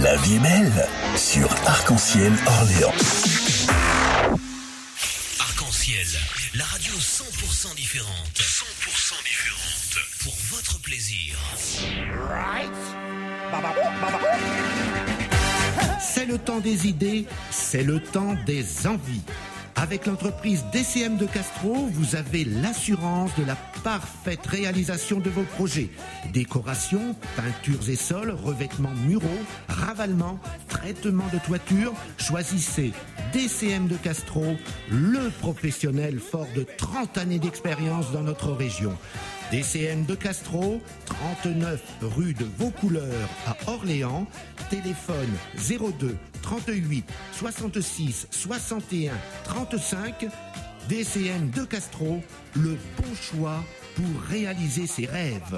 La vie est belle sur Arc-en-Ciel Orléans. Arc-en-Ciel, la radio 100% différente. 100% différente. Pour votre plaisir. C'est le temps des idées, c'est le temps des envies. Avec l'entreprise DCM de Castro, vous avez l'assurance de la parfaite réalisation de vos projets. Décoration, peintures et sols, revêtements muraux, ravalement, traitement de toiture. Choisissez DCM de Castro, le professionnel fort de 30 années d'expérience dans notre région. DCM de Castro, 39 rue de Vaucouleurs à Orléans, téléphone 02 38 66 61 35. DCM de Castro, le bon choix pour réaliser ses rêves.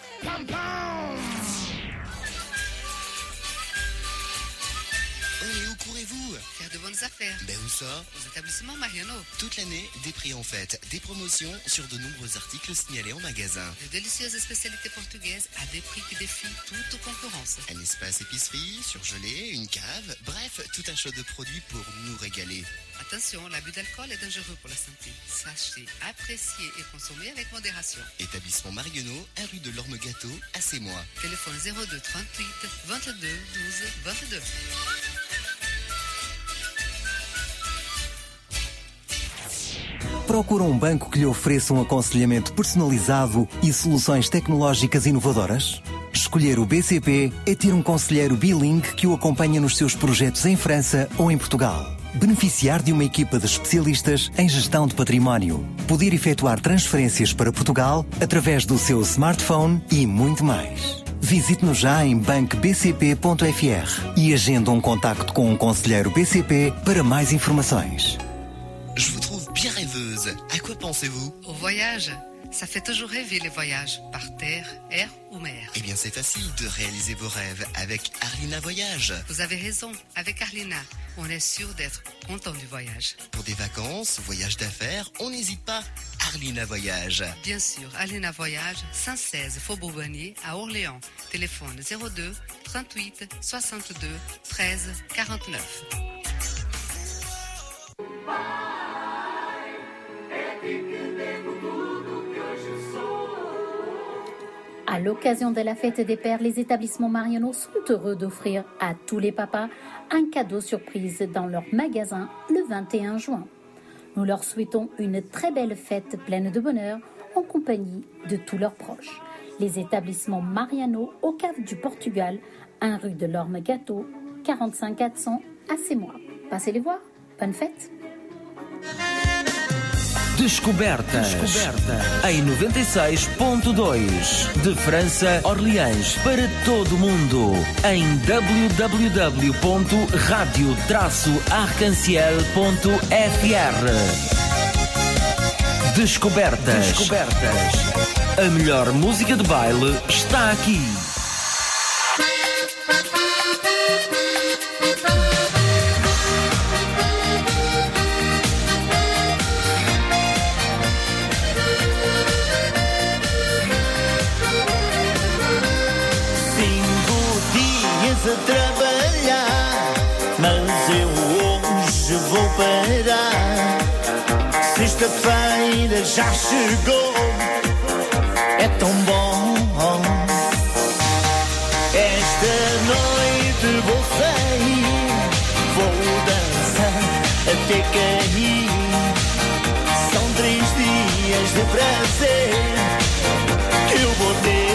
Et où courez-vous? Faire de bonnes affaires. Ben où ça? Aux établissements Mariano. Toute l'année, des prix en fête, des promotions sur de nombreux articles signalés en magasin. De délicieuses spécialités portugaises à des prix qui défient toute concurrence. Un espace épicerie, surgelé, une cave, bref, tout un choix de produits pour nous régaler. Attention, l'abus d'alcool est dangereux pour la santé. Sachez, apprécier et consommer avec modération. Établissement Marionneau, 1 rue de l'Orme-Gâteau, à Sémois. Téléphone 02 38 22 12 22. Procura banco que lhe ofereça aconselhamento personalizado e soluções tecnológicas inovadoras? Escolher o BCP é ter conselheiro bilingue que o acompanha nos seus projetos em França ou em Portugal. Beneficiar de uma equipa de especialistas em gestão de património. Poder efetuar transferências para Portugal através do seu smartphone e muito mais. Visite-nos já em bancobcp.fr e agenda contacto com conselheiro BCP para mais informações. Je vous trouve bien rêveuse. À quoi pensez-vous? Au voyage. Ça fait toujours rêver les voyages, par terre, air ou mer. Eh bien, c'est facile de réaliser vos rêves avec Arlina Voyage. Vous avez raison, avec Arlina, on est sûr d'être content du voyage. Pour des vacances, voyages d'affaires, on n'hésite pas. Arlina Voyage. Bien sûr, Arlina Voyage, 116 Faubourg Bonnier à Orléans. Téléphone 02 38 62 13 49. À l'occasion de la fête des pères, les établissements Mariano sont heureux d'offrir à tous les papas un cadeau surprise dans leur magasin le 21 juin. Nous leur souhaitons une très belle fête pleine de bonheur en compagnie de tous leurs proches. Les établissements Mariano au Cave du Portugal, 1 rue de l'Orme-Gâteau, 45 400 à Sémois. Passez les voir. Bonne fête! Descobertas em 96.2 de França, Orleans para todo o mundo em www.radio-arcanciel.fr. Descobertas. A melhor música de baile está aqui. A trabalhar, mas eu hoje vou parar. Sexta-feira já chegou, é tão bom. Esta noite vou sair, vou dançar até cair. São 3 dias de prazer que eu vou ter.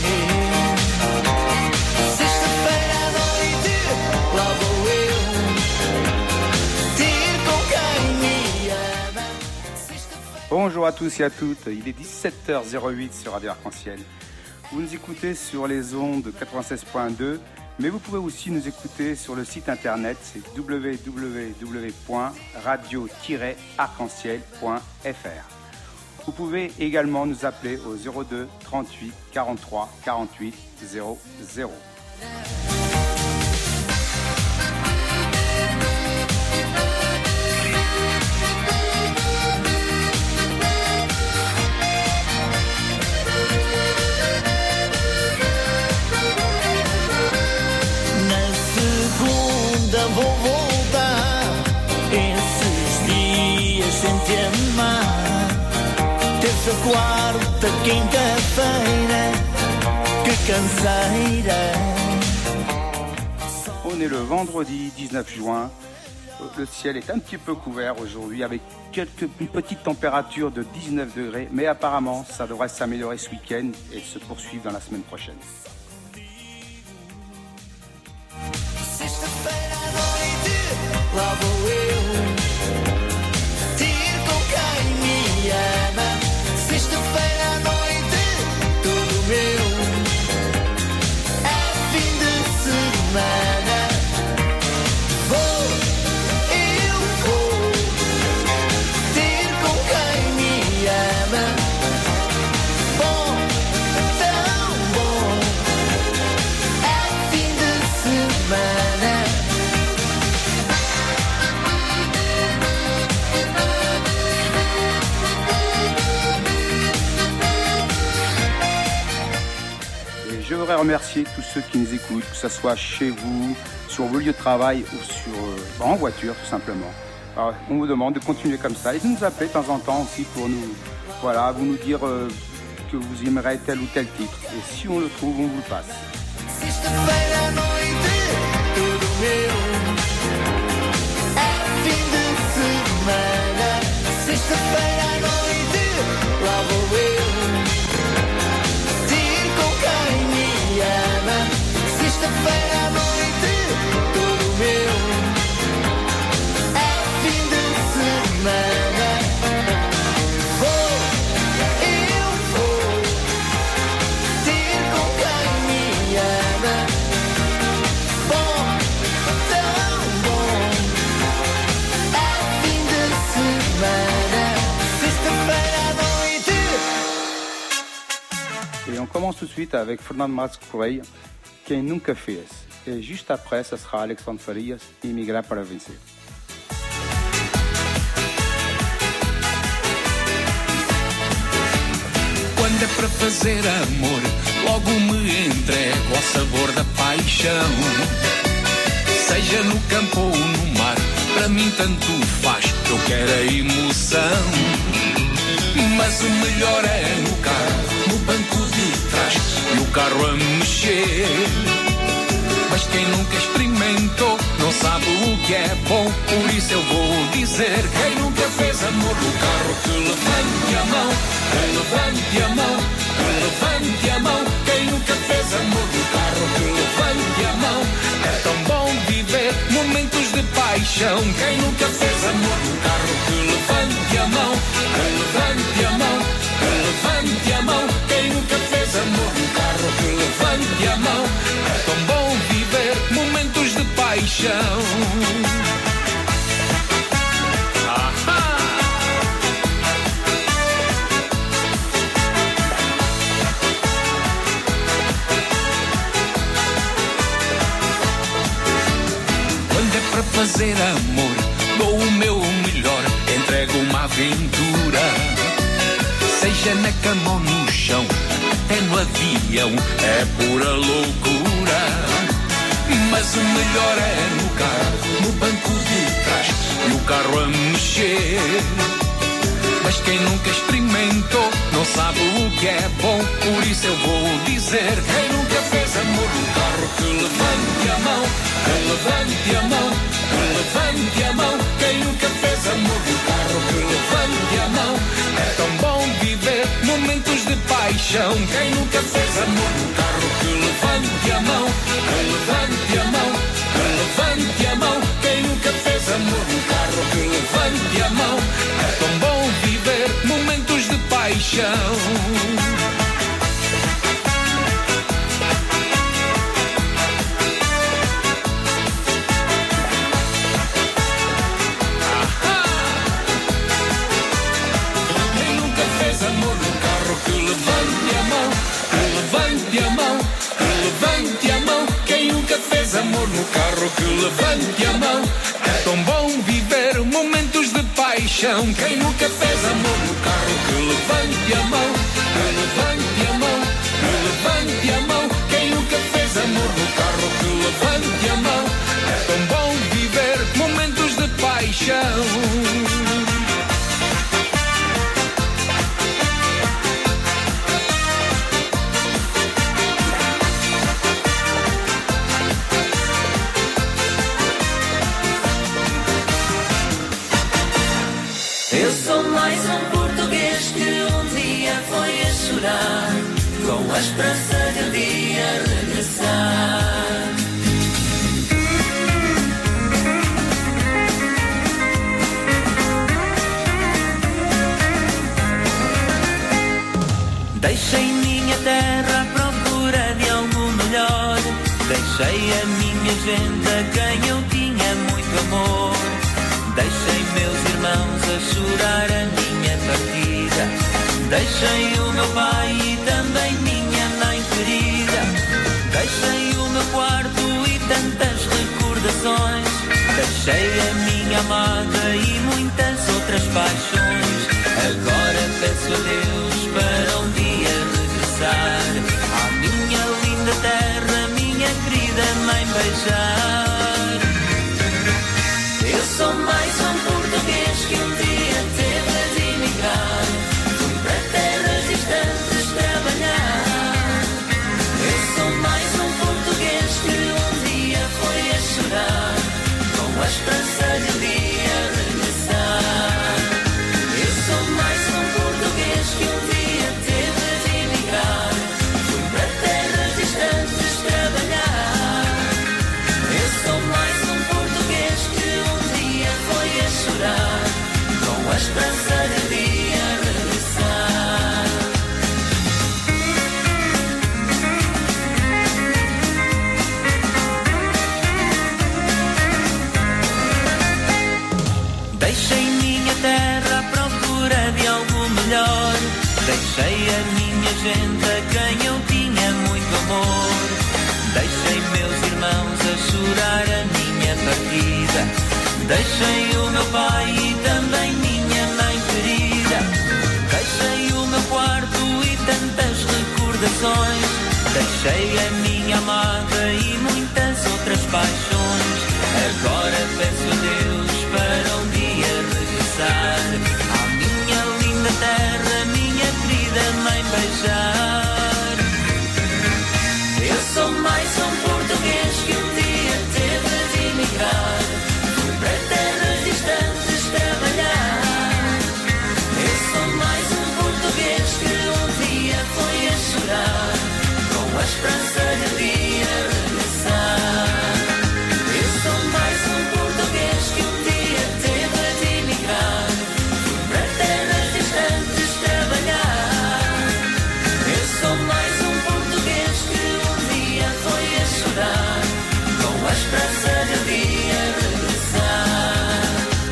Bonjour à tous et à toutes, il est 17h08 sur Radio Arc-en-Ciel. Vous nous écoutez sur les ondes 96.2, mais vous pouvez aussi nous écouter sur le site internet, c'est www.radio-arc-en-ciel.fr. Vous pouvez également nous appeler au 02 38 43 48 00. vou voltar. Esses dias sem te amar. Terça, quarta, quinta-feira, que canseira. On est le vendredi 19 juin. Le ciel est un petit peu couvert aujourd'hui avec une petite température de 19 degrés. Mais apparemment, ça devrait s'améliorer ce week-end et se poursuivre dans la semaine prochaine. Sexta-feira à noite, lá vou eu ter com quem me ama. Sexta-feira à noite, tudo meu. É fim de semana. Je voudrais remercier tous ceux qui nous écoutent, que ce soit chez vous, sur vos lieux de travail ou en voiture tout simplement. Alors, on vous demande de continuer comme ça et de nous appeler de temps en temps aussi pour vous nous dire que vous aimeriez tel ou tel titre. Et si on le trouve, on vous le passe. Sexta-feira à noite, tudo meu. É fim de semana. Eu vou ter com quem me ama. Bom, tão bom. É fim de semana. Sexta-feira à noite. Et on commence tout de suite avec Fernando Marques Correia. Quem nunca fez. E juste après, ça sera Alexandre Farias, Imigrar para Vencer. Quando é para fazer amor, logo me entrego ao sabor da paixão. Seja no campo ou no mar, para mim tanto faz, eu quero a emoção. Mas o melhor é no carro, no banco de trás, e o carro a mexer. Mas quem nunca experimentou não sabe o que é bom, por isso eu vou dizer: quem nunca fez amor no carro, que levante a mão, que levante a mão, que levante a mão. Quem nunca fez amor no carro, que levante a mão. É tão bom viver momentos de paixão. Quem nunca fez amor no carro, que levante a mão, que levante a mão, que levante a mão. Quem nunca fez amor no carro, que levante a mão. É tão bom viver momentos de paixão. Quando é para fazer amor, dou o meu melhor, entrego uma aventura. Seja na cama ou no chão, até no avião, é pura loucura. Mas o melhor é no carro, no banco de trás, e o carro a mexer. Mas quem nunca experimentou não sabe o que é bom, por isso eu vou dizer: quem nunca fez amor no carro, que levante a mão, que levante a mão, que levante a mão. Quem nunca fez amor no carro, que levante a mão. É tão bom viver momentos de paixão. Quem nunca fez amor no carro, que levante a mão, que levante a mão, que levante a mão. Quem nunca fez amor no carro, que levante a mão. É tão bom viver momentos de paixão. Amor no carro, que levante a mão. É tão bom viver momentos de paixão. Quem nunca fez amor no carro, que levante a mão, que levante a mão, que levante a mão. Quem nunca fez amor no carro, que levante a mão. É tão bom viver a esperança de um dia regressar. Deixei minha terra à procura de algo melhor. Deixei a minha gente a quem eu tinha muito amor. Deixei meus irmãos a chorar a minha partida. Deixei o meu pai e também minha mãe querida. Deixei o meu quarto e tantas recordações. Deixei a minha amada e muitas outras paixões. Agora peço a Deus para um dia regressar à minha linda terra, minha querida mãe beijar. Eu sou mais um português que um dia teve de emigrar. Fui para terras distantes trabalhar. Eu sou mais um português que um dia foi a chorar, com a esperança de um dia regressar. Eu sou mais um português que um dia teve de emigrar. Fui para terras distantes trabalhar. Eu sou mais um português que um dia foi a chorar, com a esperança de um dia regressar. Deixei minha terra à procura de algo melhor. Deixei a minha gente a quem eu tinha muito amor. Deixei meus irmãos a chorar a minha partida. Deixei o meu pai e também minha mãe querida. Deixei o meu quarto e tantas recordações. Deixei a minha amada e muitas outras paixões. Agora peço a Deus para um dia regressar à minha linda terra, minha querida mãe beijar. Eu sou mais um português que um dia teve de emigrar. Fui para terras distantes trabalhar. Eu sou mais um português que um dia foi a chorar, com a esperança de um dia regressar. Eu sou mais um português que um dia teve de emigrar. Fui para terras distantes trabalhar. Eu sou mais um português que um dia foi a chorar, com a esperança de um dia regressar.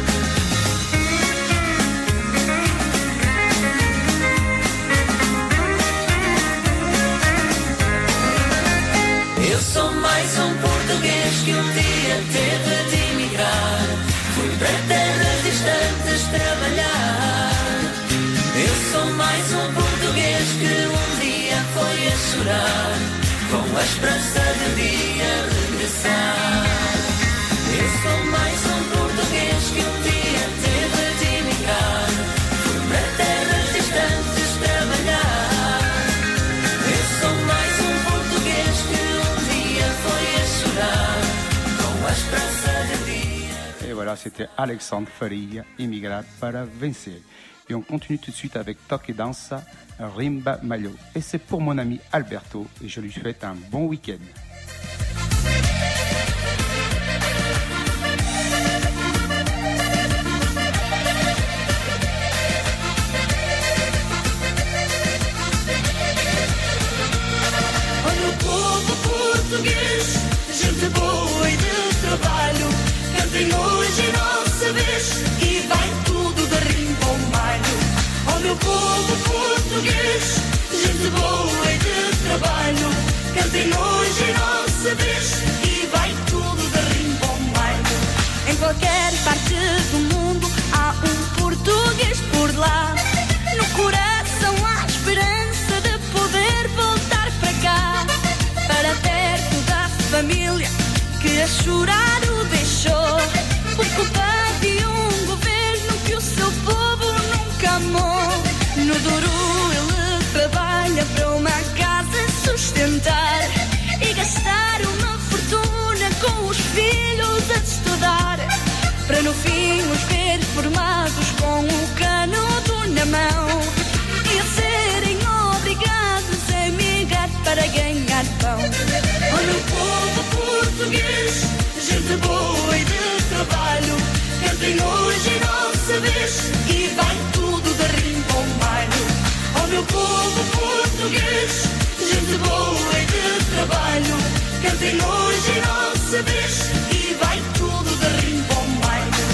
Eu sou mais um português que um dia teve de emigrar. Fui para terras distantes trabalhar. Eu sou mais um português que um dia foi a chorar, com a esperança de um dia regressar. Eu sou mais um português que um dia teve de emigrar. Fui para terras distantes trabalhar. Eu sou mais um português que um dia foi a chorar, com a esperança de um dia. Et voilà, c'était Alexandre Faria, Immigrant para vencer. Et on continue tout de suite avec Toque et Dança, Rimba Malo. Et c'est pour mon ami Alberto, et je lui souhaite un bon week-end. Olha o povo português, gente boa e de trabalho. Cantem hoje nossa vez e vai tudo de rimbo ao malho. Olha o povo português, gente boa e de trabalho. Cantem hoje nossa vez e vai tudo de rimbo ao malho. Em qualquer parte do mundo há um português por lá. No coração há esperança de poder voltar para cá, para perto da família que a chorar o deixou, por culpa de um governo que o seu povo nunca amou. No duro ele trabalha para uma casa sustentar e gastar uma fortuna com os filhos a estudar, para no fim os ver formados com o canudo na mão e a serem obrigados a emigrar. para ganhar pão. Oh meu povo português, gente boa e de trabalho, cantem hoje nossa vez e vai tudo de rimpa ao malho. Oh meu povo português, gente boa e de trabalho, cantem hoje nossa vez e vai tudo de rimpa ao malho.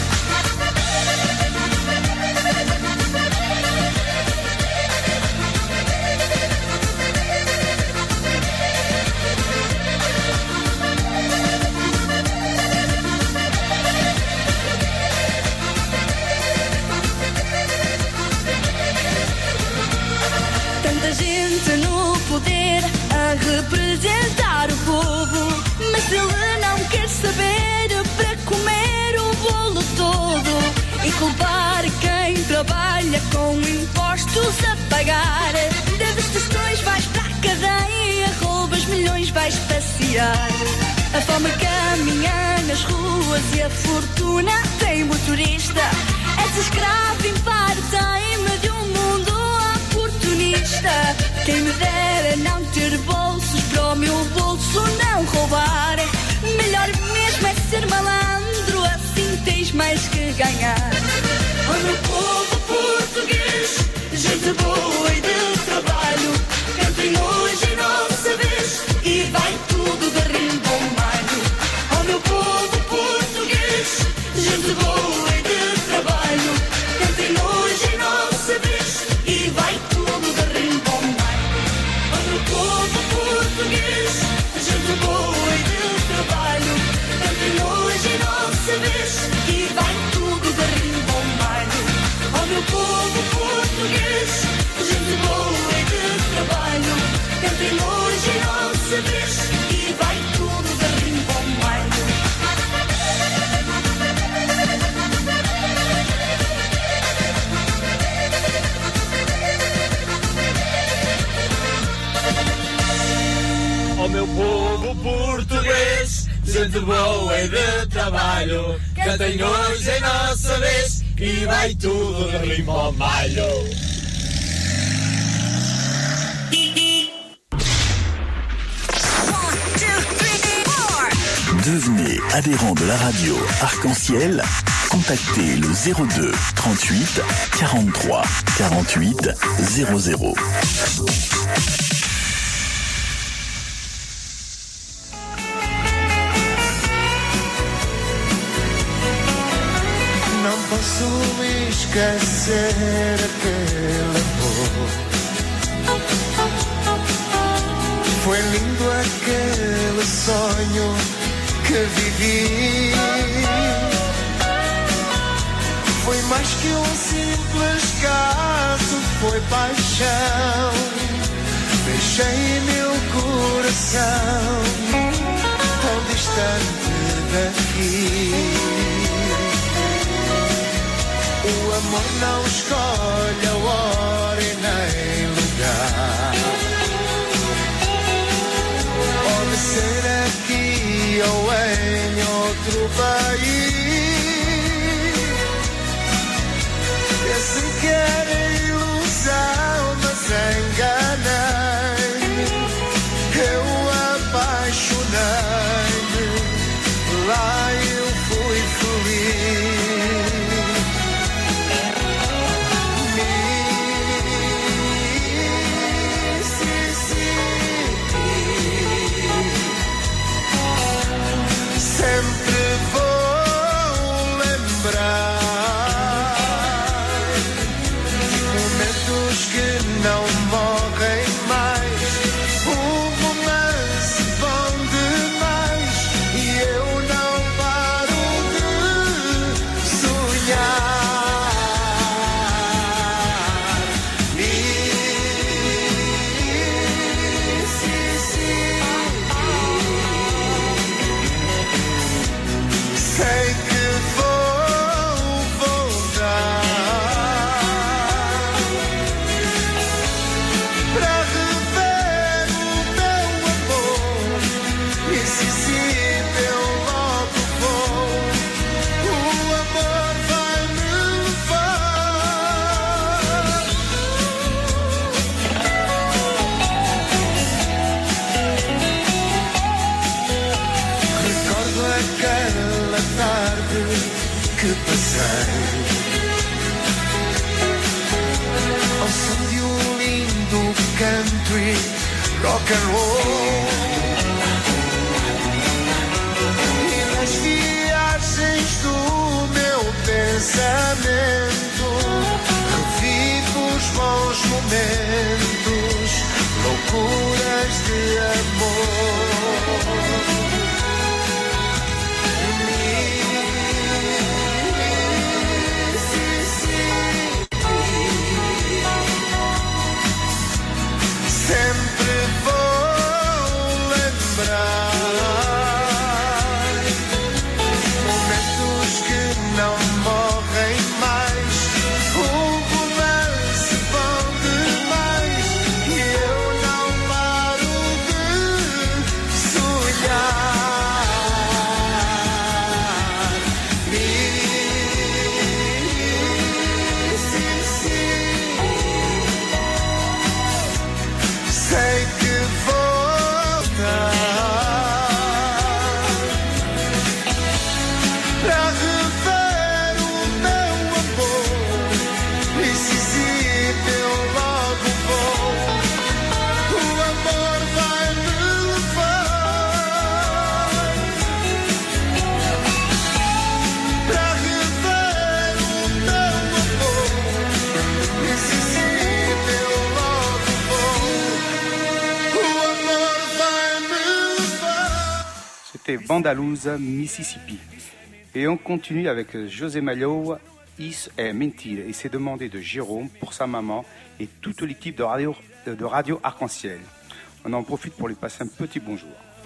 Tanta gente no poder a representar o povo, mas ele não quer saber para comer o bolo todo e culpar quem trabalha com impostos a pagar. Deves tostões, vais para a cadeia, roubas milhões, vais passear. A fome caminha nas ruas e a fortuna tem motorista. És escravo em part-time de um mundo oportunista. Quem me dera não ter bolsos para o meu bolso não roubar. Melhor mesmo é ser malandro, assim tens mais que ganhar. Oh meu povo português, gente boa e de trabalho, cantem hoje nossa vez e vai tudo de rimbo ao malho. Oh meu povo português, gente boa e de trabalho, cantem hoje nossa vez e vai tudo de rimbo ao malho. Oh meu povo português, gente boa e de trabalho, cantem hoje nossa vez e vai tudo de rimbo ao malho. Oh meu povo português, gente boa e de trabalho, cantem hoje nossa vez e vai tudo de rimbo ao malho. Oh meu povo português, gente boa e de trabalho, cantem hoje em nossa vez e vai tudo de rimbo ao malho. Devenez adhérent de la radio Arc-en-Ciel. Contactez le 02 38 43 48 00. Não posso esquecer aquele amor. Foi lindo aquele sonho que vivi. Foi mais que um simples caso, foi paixão. Deixei meu coração tão distante daqui. O amor não escolhe a hora e nem lugar. Pode ser aqui ou em outro país. Pensei que era ilusão, mas enganei-me. Eu apaixonei-me, lá eu fui feliz. Sempre vou lembrar aquela tarde que passei ao som de um lindo country rock and roll. E nas viagens do meu pensamento revivo os bons momentos, loucuras de amor. Sempre vou lembrar momentos que não morrem mais. Um romance bom demais e eu não paro de sonhar. Sei que voltar para rever o meu amor. Mississippi eu logo vou. O amor vai me levar para rever o meu amor. Mississippi eu logo vou. C'était Vandalouse, Mississippi. Et on continue avec José Malo, Is est mentira. Et c'est demandé de Jérôme pour sa maman et toute l'équipe de Radio Arc-en-Ciel. On en profite pour lui passer un petit bonjour.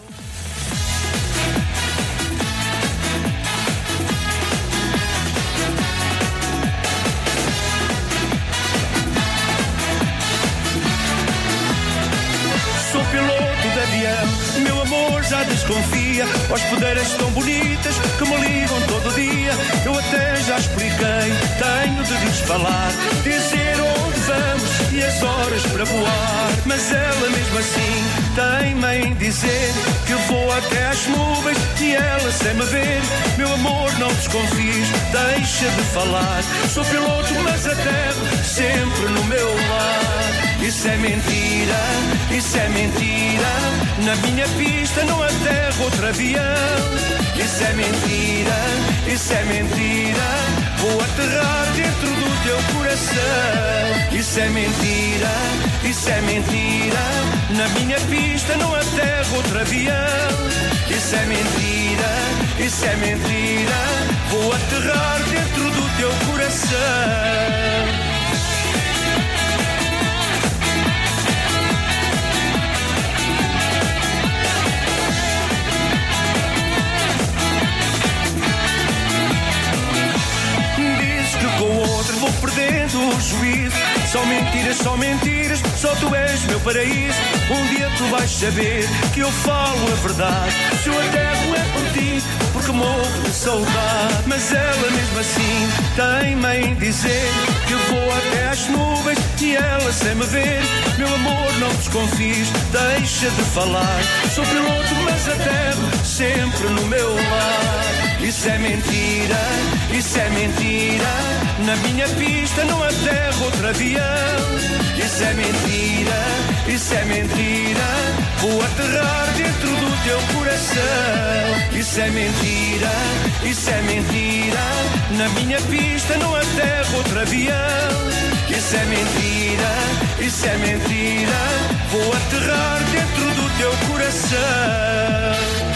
Sou piloto de avião, meu amor já desconfia. Hospedeiras tão bonitas que me ligam todo dia. Eu até já expliquei, tenho de lhes falar, dizer onde vamos e as horas para voar. Mas ela mesmo assim teima em dizer que vou até às nuvens e ela sem me ver. Meu amor, não desconfies, deixa de falar. Sou piloto mas aterro sempre no meu lar. Isso é mentira, isso é mentira. Na minha pista não aterro outro avião. Isso é mentira, isso é mentira. Vou aterrar dentro do teu coração. Isso é mentira, isso é mentira. Na minha pista não aterro outro avião. Isso é mentira, isso é mentira. Vou aterrar dentro do teu coração. Com o outro vou perdendo o juízo. Só mentiras, só tu és meu paraíso. Um dia tu vais saber que eu falo a verdade. Se eu aterro é por ti, porque morro de saudade. Mas ela mesmo assim teima em dizer que vou até às nuvens e ela sem me ver. Meu amor, não desconfies, deixa de falar. Sou piloto mas aterro sempre no meu lar. Isso é mentira, isso é mentira. Na minha pista não aterro outro avião. Isso é mentira, isso é mentira. Vou aterrar dentro do teu coração. Isso é mentira, isso é mentira. Na minha pista não aterro outro avião. Isso é mentira, isso é mentira. Vou aterrar dentro do teu coração.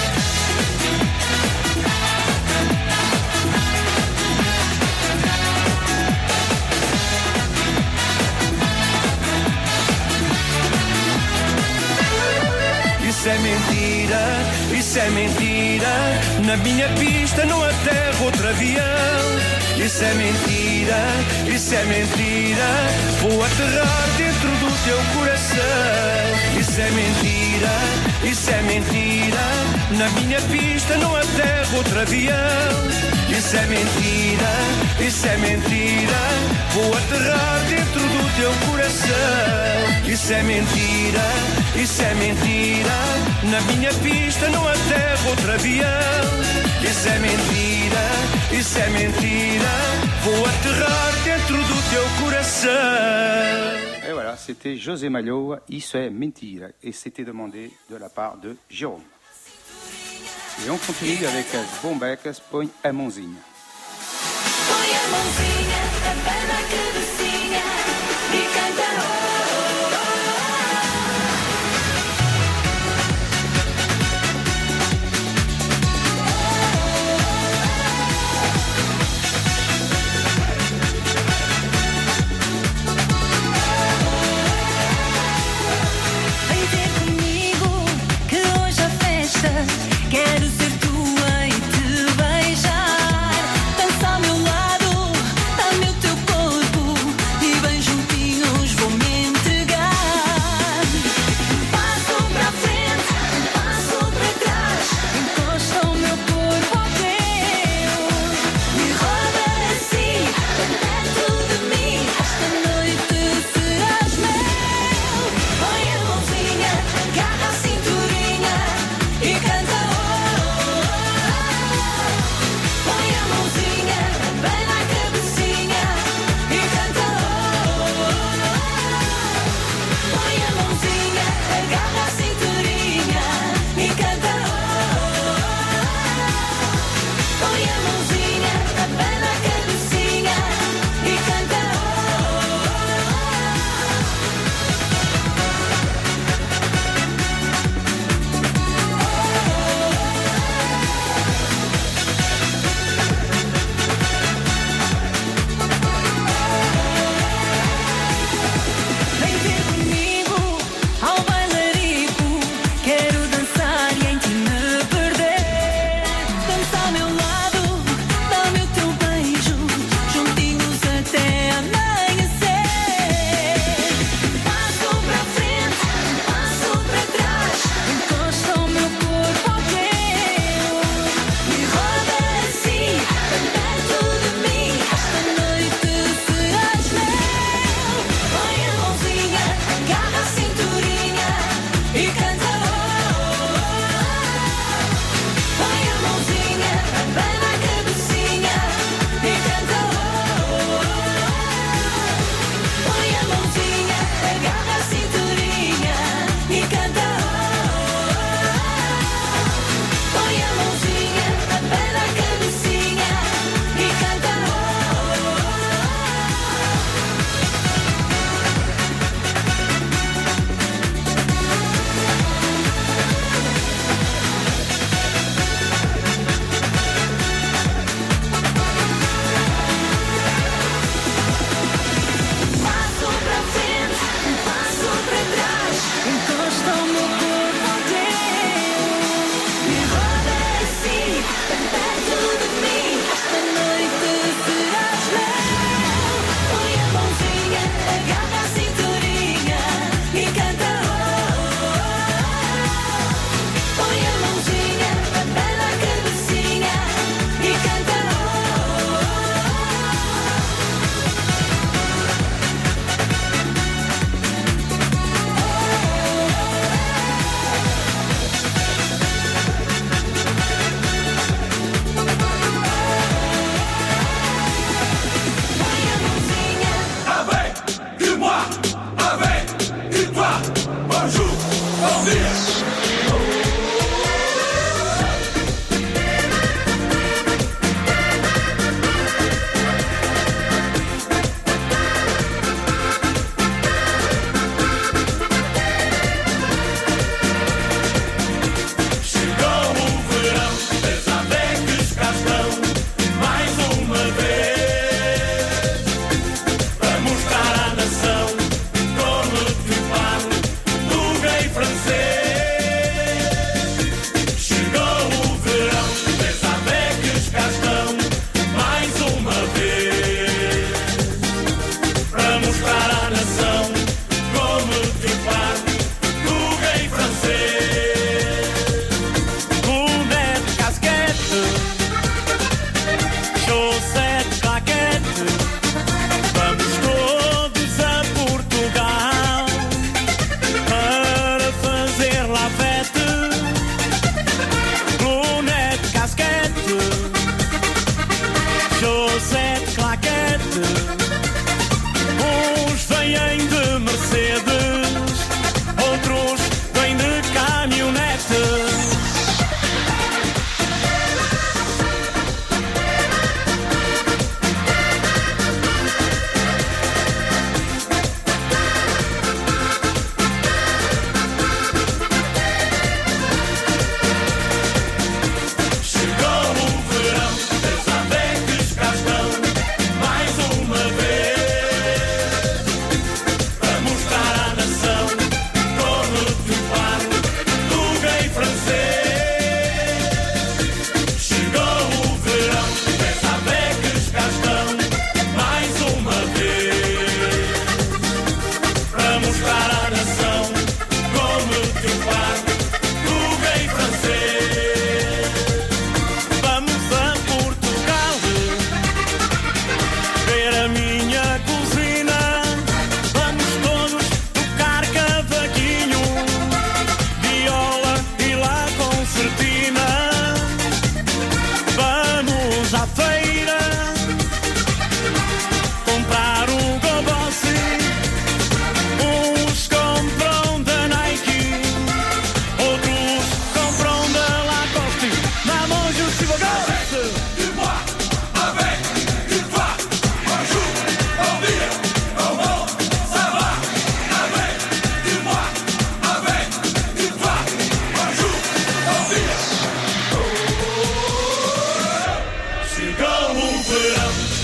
Isso é mentira, isso é mentira. Na minha pista não aterro outro avião. Isso é mentira, isso é mentira. Vou aterrar dentro do teu coração. Isso é mentira, isso é mentira. Na minha pista não aterro outro avião. Isso Isso é mentira, isso é mentira. Vou aterrar dentro do teu coração. Isso é mentira, isso é mentira. Na minha pista não aterra outro avião. Isso é mentira, isso é mentira. Vou aterrar dentro do teu coração. Et voilà, c'était José Malhoa, Isso é mentira. Et c'était demandé de la part de Jérôme. Et on continue avec as bombecas, põe a mãozinha. Põe a mãozinha na perna cabecinha e canta Vem ter comigo que hoje a festa quero ser tua e te beijar. Dança ao meu lado, dá-me o teu corpo e bem juntinhos vou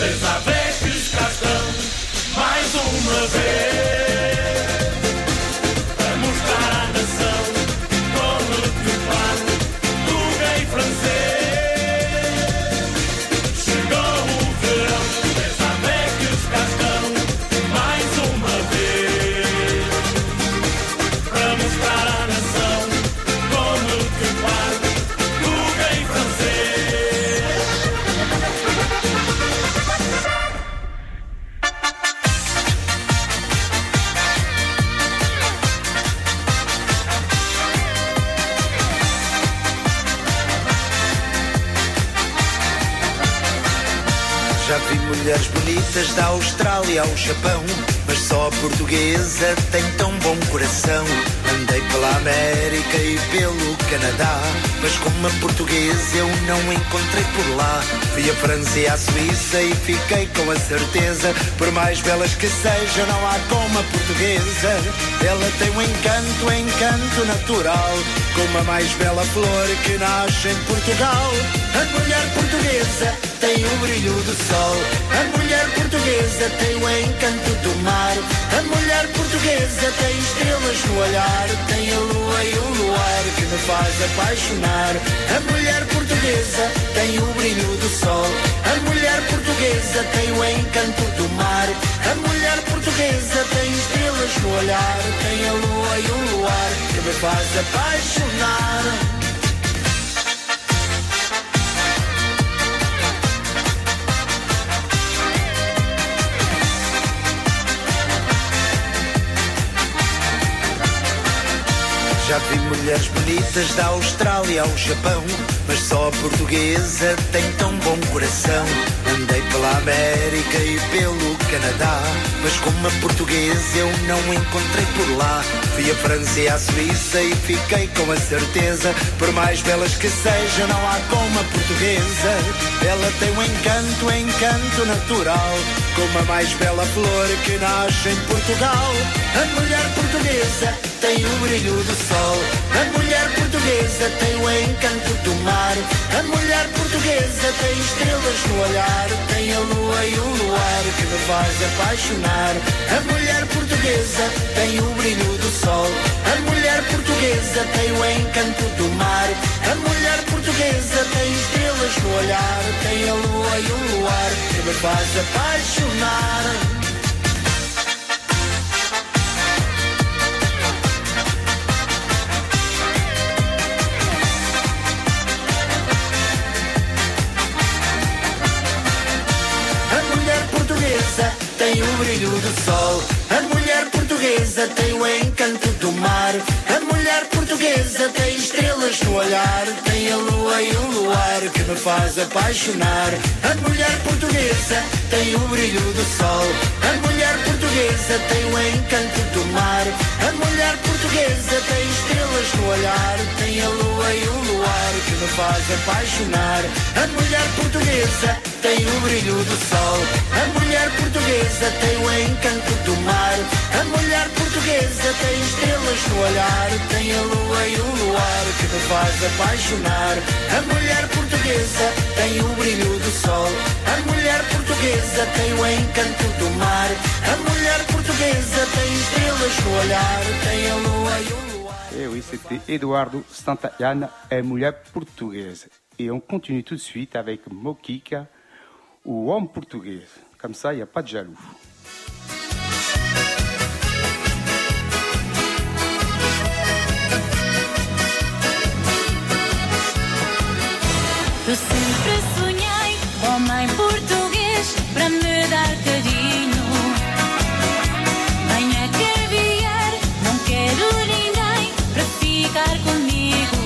Três avecos cá estão, mais uma vez, a mostrar à nação como te falo do gay francês. Chegou o verão, três avecos cá estão, mais uma vez, para mostrar à nação como te falo do gay francês. Já vi mulheres bonitas da Austrália ao Japão, mas só a portuguesa tem tão bom coração. Andei pela América e pelo Canadá, mas como a portuguesa eu não encontrei por lá. Fui a França e a Suíça e fiquei com a certeza, por mais belas que sejam, não há como a portuguesa. Ela tem um encanto natural, como a mais bela flor que nasce em Portugal. A mulher portuguesa tem o brilho do sol, a mulher portuguesa tem o encanto do mar. A mulher portuguesa tem estrelas no olhar, tem a lua e o luar que me faz apaixonar. A mulher portuguesa tem o brilho do sol, a mulher portuguesa tem o encanto do mar. A mulher portuguesa tem estrelas no olhar, tem a lua e o luar que me faz apaixonar. Já vi mulheres bonitas da Austrália ao Japão, mas só a portuguesa tem tão bom coração. Andei pela América e pelo Canadá, mas como a portuguesa eu não encontrei por lá. Fui a França e a Suíça e fiquei com a certeza, por mais belas que sejam, não há como a portuguesa. Ela tem um encanto natural, como a mais bela flor que nasce em Portugal. A mulher portuguesa tem o brilho do sol, a mulher portuguesa tem o encanto do mar. A mulher portuguesa tem estrelas no olhar, tem a lua e o luar que me faz apaixonar. A mulher portuguesa tem o brilho do sol, a mulher portuguesa tem o encanto do mar. A mulher portuguesa tem estrelas no olhar, tem a lua e o luar que me faz apaixonar. Tem o brilho do sol, a mulher portuguesa tem o encanto do mar. A mulher portuguesa tem estrelas no olhar, tem a lua e o luar que me faz apaixonar. A mulher portuguesa tem o brilho do sol, a mulher portuguesa tem o encanto do mar. A mulher portuguesa tem estrelas no olhar, tem a lua e o luar que me faz apaixonar. A mulher portuguesa tem o brilho do sol, a mulher portuguesa tem o encanto do mar. A mulher portuguesa tem estrelas no olhar, tem a lua e o luar que me faz apaixonar. A mulher portuguesa tem o brilho do sol, a mulher portuguesa tem o encanto do mar. A mulher portuguesa tem estrelas no olhar, tem a lua e o luar. Et oui, c'était Eduardo Santayana et Mulher Portuguesa. Et on continue tout de suite avec Moquica ou Homme Português. Comme ça, il n'y a pas de jaloux. Eu sempre sonhei homem português para me dar carinho. Venha quer vier, não quero ninguém para ficar comigo.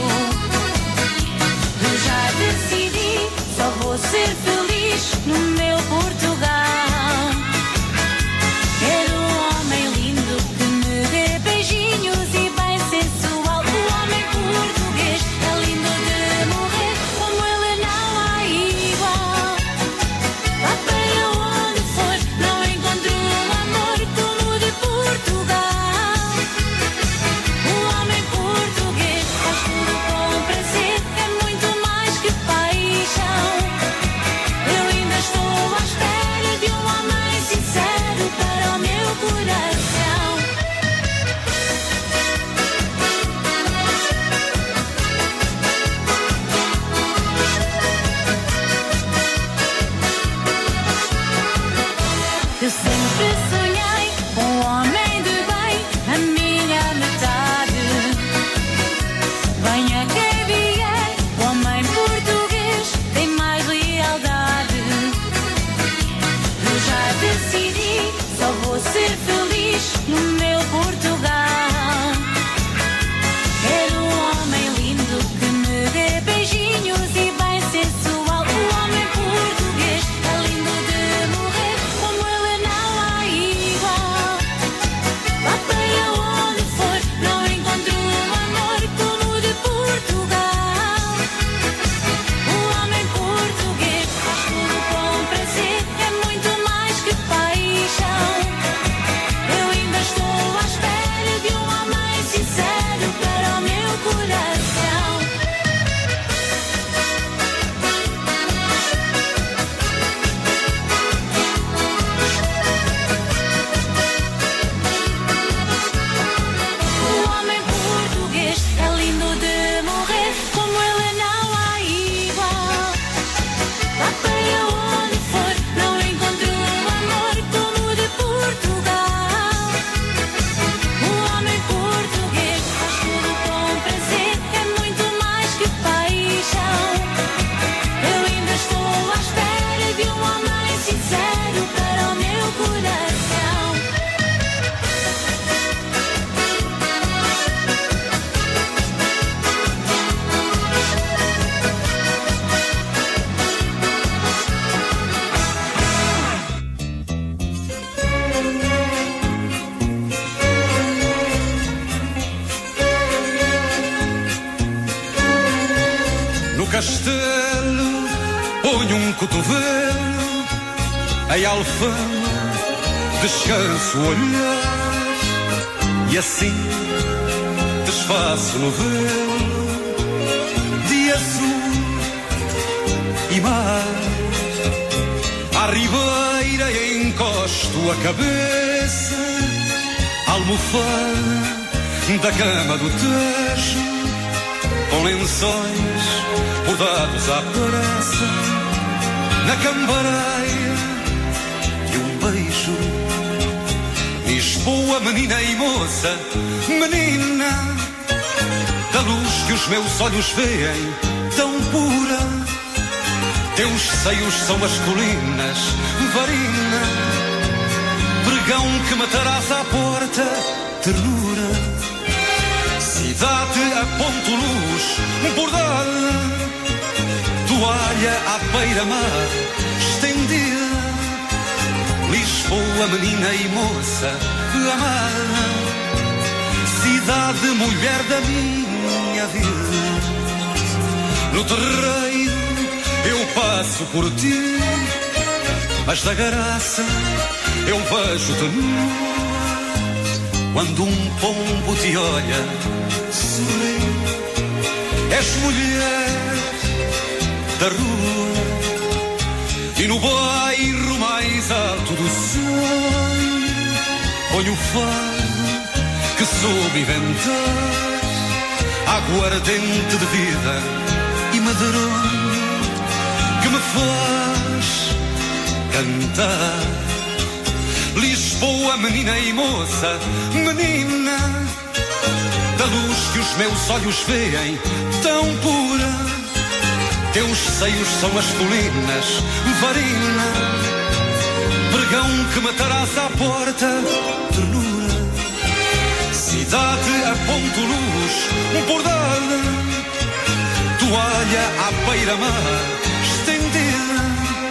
Eu já decidi, só vou ser feliz no meu Portugal. Quero um homem lindo que me dê beijinhos e bem sensual. O homem português é lindo de morrer, como ele não há igual. Vá para onde for, não encontro um amor como o de Portugal. O homem português faz tudo com prazer, é muito mais que paixão. Eu ainda estou feliz no meu Portugal. Quero um homem lindo que me dê beijinhos e bem sensual. O homem português é lindo de morrer, como ele não há igual. Vá para onde for, não encontro um amor como o de Portugal. O homem português faz tudo com prazer, é muito mais que paixão. Eu ainda estou à espera de um homem sincero para o meu coração. O homem português é lindo de morrer, como ele não há igual. Vá para onde for, não encontro um amor como o de Portugal. O homem português faz tudo com prazer, é muito mais que paixão. Eu ainda estou à espera de um homem sincero para o meu coração. No castelo ponho um cotovelo, em alfama descanso o olhar, e assim desfaço no velo de azul e mar. À ribeira encosto a cabeça, almofada da cama do Tejo, com lençóis bordados à pressa, na cambareia e um beijo. Lisboa, menina e moça, menina da luz que os meus olhos veem, tão pura. Teus seios são as colinas, varina, pregão que matarás à porta, ternura. Cidade a ponto luz bordada, toalha à beira-mar estendida. Lisboa, menina e moça amada, cidade, mulher da minha vida. No terreiro eu passo por ti, mas da graça eu vejo-te nua. Quando um pombo te olha, sorri, és mulher da rua. E no bairro mais alto do sonho ponho o fado que soube inventar, aguardente de vida e medronho que me faz cantar. Lisboa, menina e moça, menina da luz que os meus olhos veem, tão pura. Teus seios são as colinas, varina, pregão que matarás à porta, ternura. Cidade a ponto luz bordada, toalha à beira-mar estendida.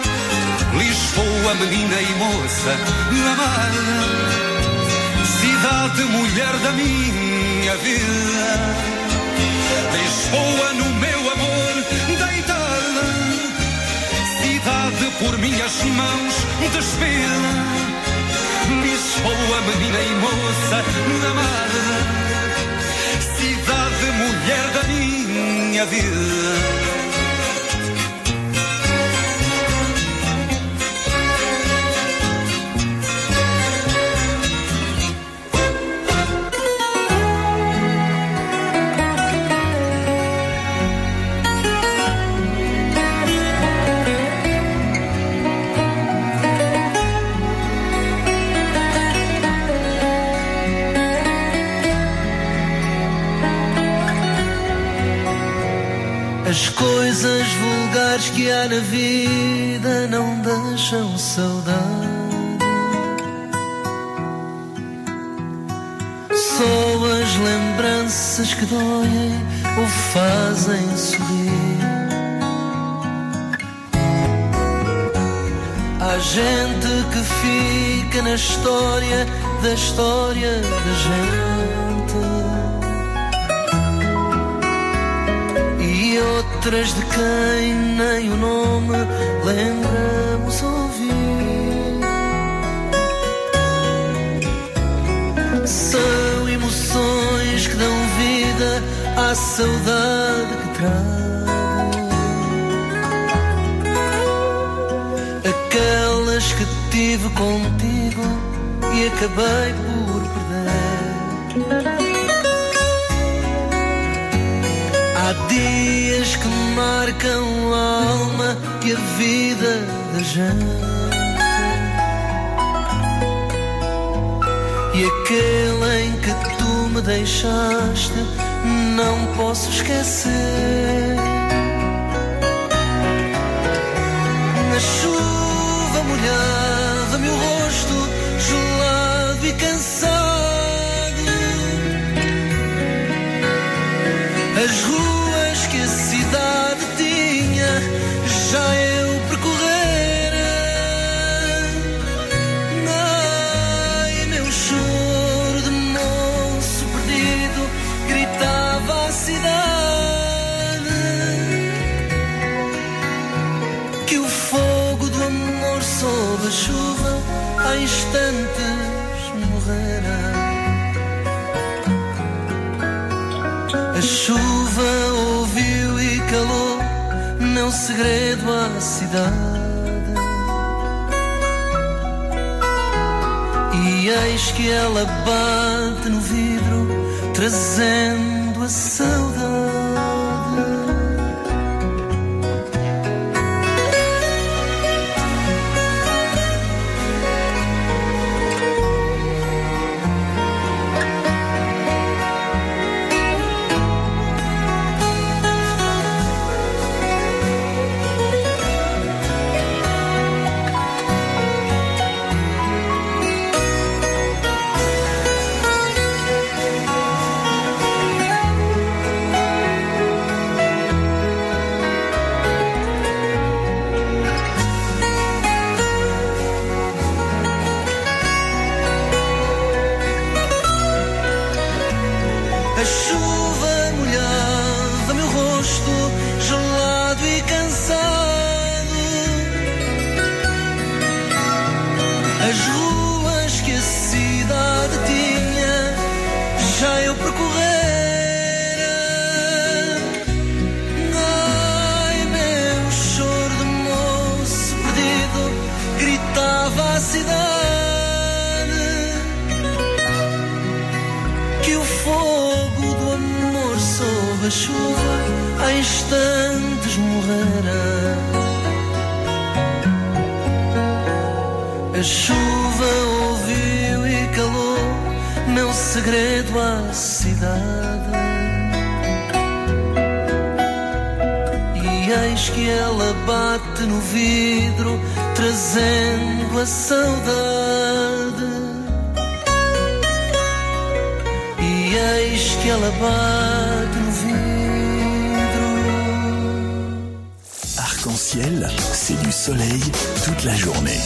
Lisboa, menina e moça amada, cidade, mulher da minha vida. Lisboa no meu amor deitada, cidade por minhas mãos despida. Lisboa, menina e moça amada, cidade, mulher da minha vida. As coisas vulgares que há na vida não deixam saudade. as lembranças que doem ou fazem sorrir. Há gente que fica na história da gente, e outras de quem nem o nome lembramos ouvir. São emoções que dão vida à saudade que trago, aquelas que tive contigo e acabei por perder. Há dias que marcam a alma e a vida da gente, e aquele em que tu me deixaste não posso esquecer. Na chuva molhava-me o rosto, gelado e cansado. As ruas que a cidade tinha já eu percorrera. Ai, meu choro de moço perdido gritava a cidade que o fogo do amor sob a chuva há instantes morrera. A chuva ouviu e calou meu segredo à cidade, e eis que ela bate no vidro trazendo a saudade. A chuva molhava-me o rosto, gelado e cansado. As ruas que a cidade tinha já eu percorrera. Ai, meu choro de moço perdido gritava a cidade que o fogo do amor sob a chuva há instantes morrera. A chuva ouviu e calou meu segredo à cidade, e eis que ela bate no vidro trazendo a saudade. E eis que ela bate no vidro. Arc-en-ciel, c'est du soleil toute la journée.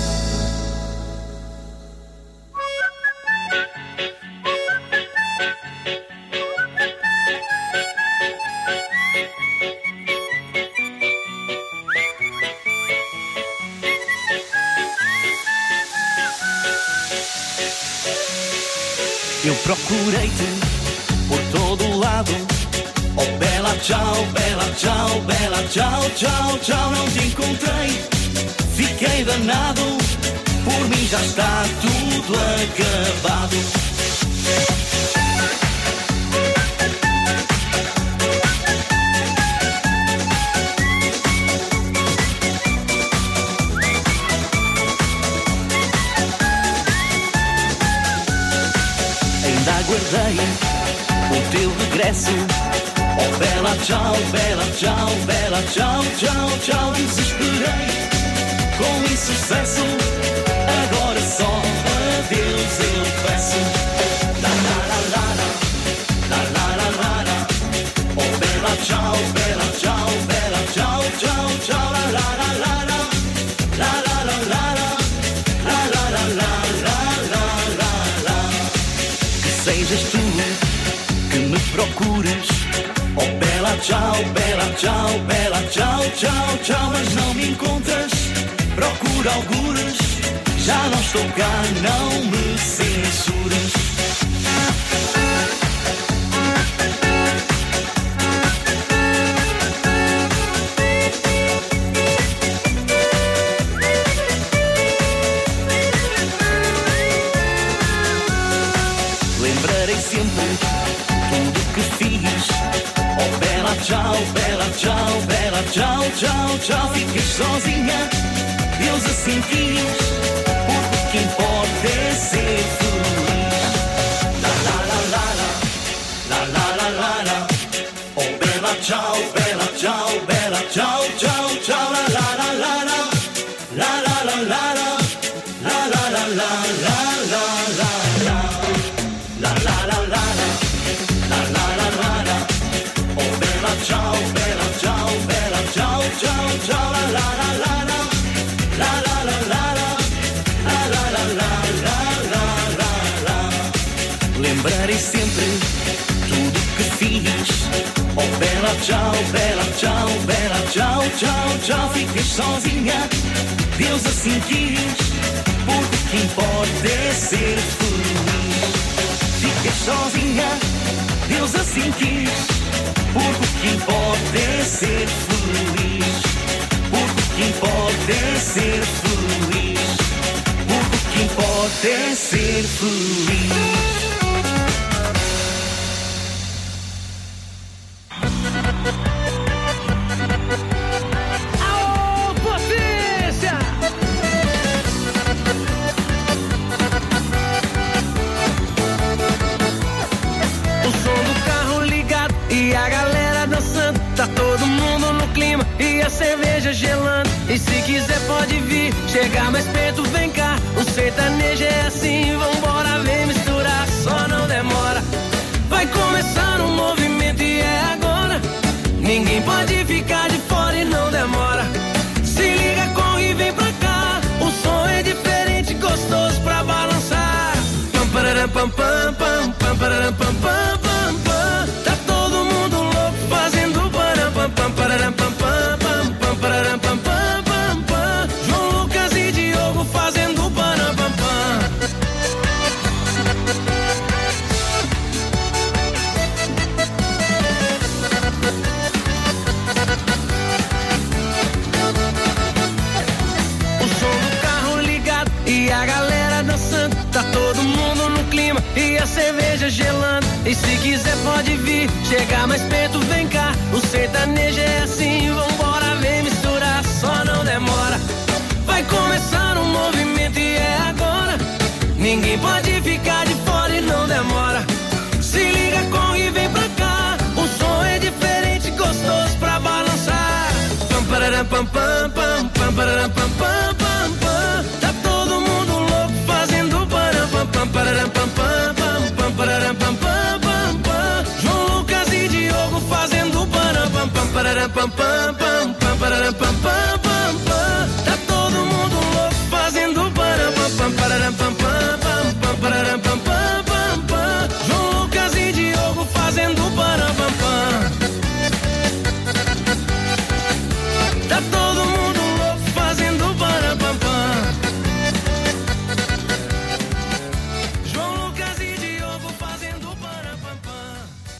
Eu procurei-te por todo lado. Oh, bela tchau, bela tchau, bela tchau, tchau, tchau. Não te encontrei, fiquei danado. Por mim já está tudo acabado. Ainda aguardei o teu regresso. Oh, bela tchau, bela tchau, bela tchau, tchau, tchau. Desesperei com insucesso. Agora só adeus eu peço. La la la la la. sejas tu que me procuras. Oh bela tchau, tchau, tchau, mas não me encontras. Procura algures, já não estou cá, não me censuras. Lembrarei sempre tudo que fiz. Oh bela tchau, tchau, tchau. Ficas sozinha, Deus assim quis. Porque o que importa é ser feliz. La la la la la, la la la la. Oh bela tchau, tchau, tchau, tchau. La la la la la, la la la la la, la la la la la la la. La la la la la, la la la la la. Oh bella ciao, tchau, tchau. La la la la la, la la la la la, la la la la la la la. Lembrarei sempre tudo que fiz. Oh bella ciao, tchau. Ficas sozinha, Deus assim quis. Porque o que importa é ser feliz. Ficas sozinha, Deus assim quis. Porque o que importa é ser feliz. Porque o que importa é ser feliz. Porque o que importa é ser feliz. Aô, potência! O som do carro ligado e a galera dançando. Tá todo mundo no clima e a cerveja gelando. E se quiser pode vir, chegar mais perto, vem cá. O sertanejo é assim, vambora, vem misturar, só não demora. Vai começar um movimento e é agora. Ninguém pode ficar de fora e não demora. Se liga, corre e vem pra cá. O som é diferente, gostoso pra balançar. Pam, pararam, pam, pam, pam, pam, pararam, pam, pam, pam, pam. Tá todo mundo louco fazendo param, pam, pam, pararam, pam, pam, pam, pam, pararam, pam, pam, pam, pam. João Lucas e Diogo fazendo param, pam, pam. O som do carro ligado e a galera dançando. Tá todo mundo no clima e a cerveja gelando. E se quiser pode vir, chegar mais perto, vem cá. O sertanejo é assim, vambora, vem misturar, só não demora. Vai começar um movimento e é agora. Ninguém pode ficar de fora e não demora. Se liga, corre e vem pra cá. O som é diferente, gostoso pra balançar. Pam, pararam, pam, pam, pam, pam, pararam, pam, pam, pam, pam. Tá todo mundo louco fazendo param, pam, pam, pararam, pam, pam, pam, pam, pararam, pam, pam, pam, pam. João Lucas e Diogo fazendo param, pam, pam, pararam, pam, pam, pam, pam, pararam, pam, pam, pam, pam. Tá todo mundo louco fazendo param, pam, pam, pararam, pam, pam, pam, pam, pararam, pam, pam, pam, pam. João Lucas e Diogo fazendo param, pam, pam. Tá todo mundo louco fazendo param, pam, pam. João Lucas e Diogo fazendo param, pam, pam.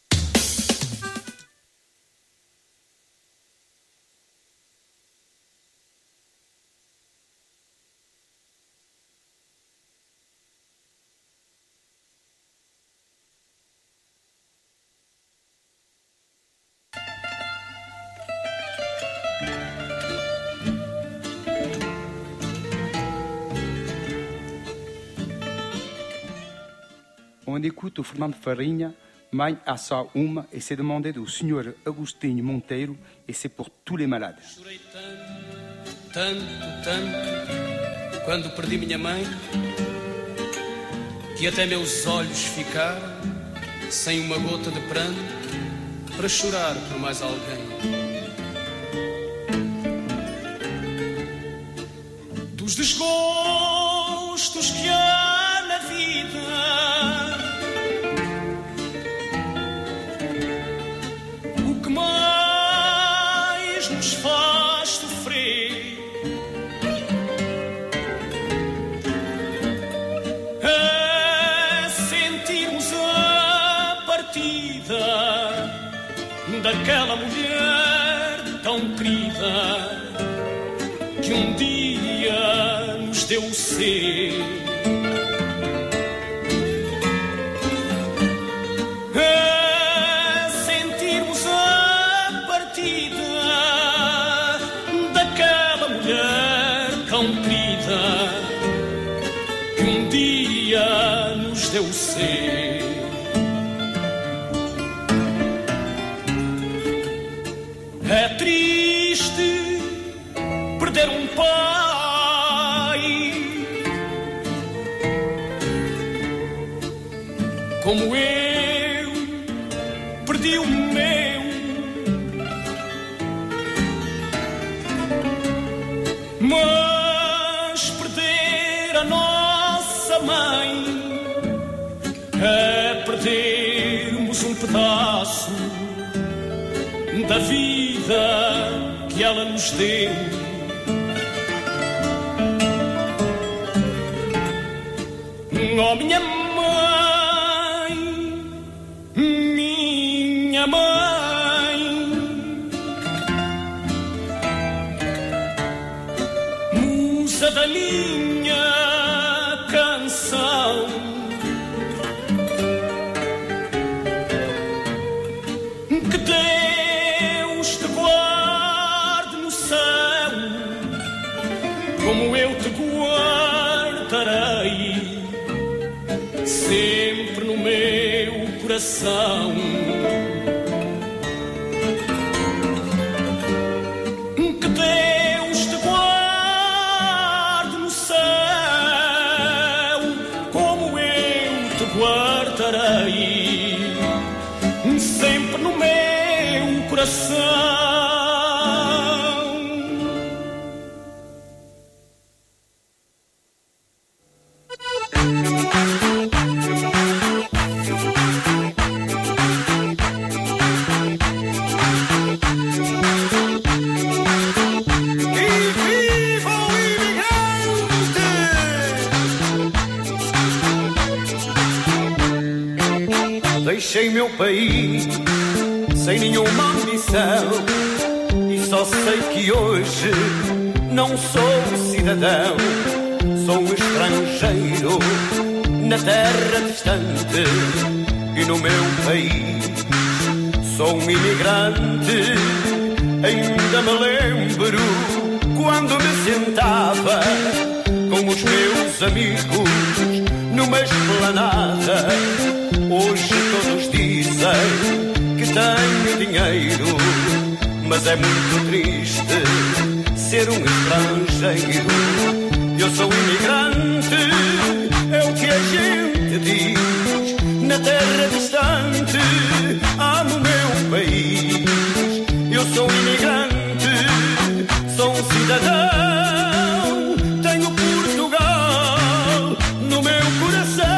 On écoute o Fernando Farinha, Mãe há só uma, et c'est demandé do Sr. Agostinho Monteiro, et c'est pour tous les malades. Chorei tanto, quando perdi minha mãe, que até meus olhos ficaram sem uma gota de pranto para chorar por mais alguém. Dos desgostos que há na vida, daquela mulher tão querida que um dia nos deu o ser. A sentirmos a partida daquela mulher tão querida que um dia nos deu o ser. É triste perder um pai como eu perdi o meu. Mas perder a nossa mãe é perdermos um pedaço da vida que ela nos deu. Oh, minha mãe, musa da minha canção, que Deus te guarde no céu, como eu te guardarei sempre no meu coração. Que Deus te guarde no céu, como eu te guardarei sempre no meu coração. Deixei meu país sem nenhuma ambição e só sei que hoje não sou cidadão. Sou um estrangeiro na terra distante e no meu país sou um imigrante. Ainda me lembro quando me sentava com os meus amigos numa esplanada. Hoje todos dizem que tenho dinheiro, mas é muito triste ser um estrangeiro. Eu sou imigrante, é o que a gente diz na terra distante. Amo meu país, eu sou imigrante, sou um cidadão, tenho Portugal no meu coração.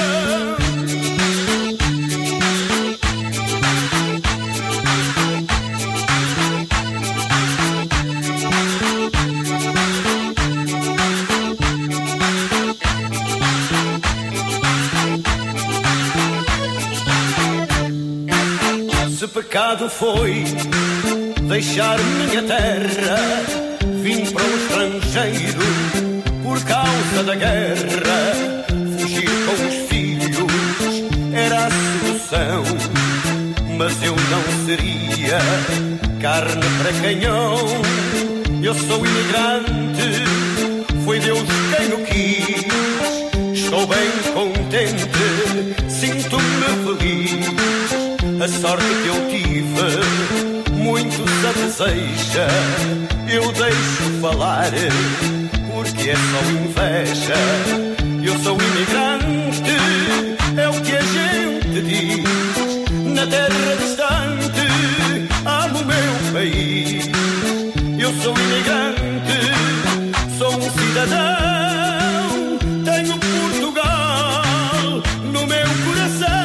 Se pecado foi deixar minha terra, vim para o estrangeiro por causa da guerra. Fugir com os filhos era a solução, mas eu não seria carne para canhão. Eu sou imigrante, foi Deus quem o quis. Estou bem contente, sinto-me feliz. A sorte que eu tive, muitos a deseja. Eu deixo falar, porque é só inveja. Eu sou imigrante, é o que a gente diz na terra distante. Amo meu país, eu sou imigrante, sou um cidadão, tenho Portugal no meu coração.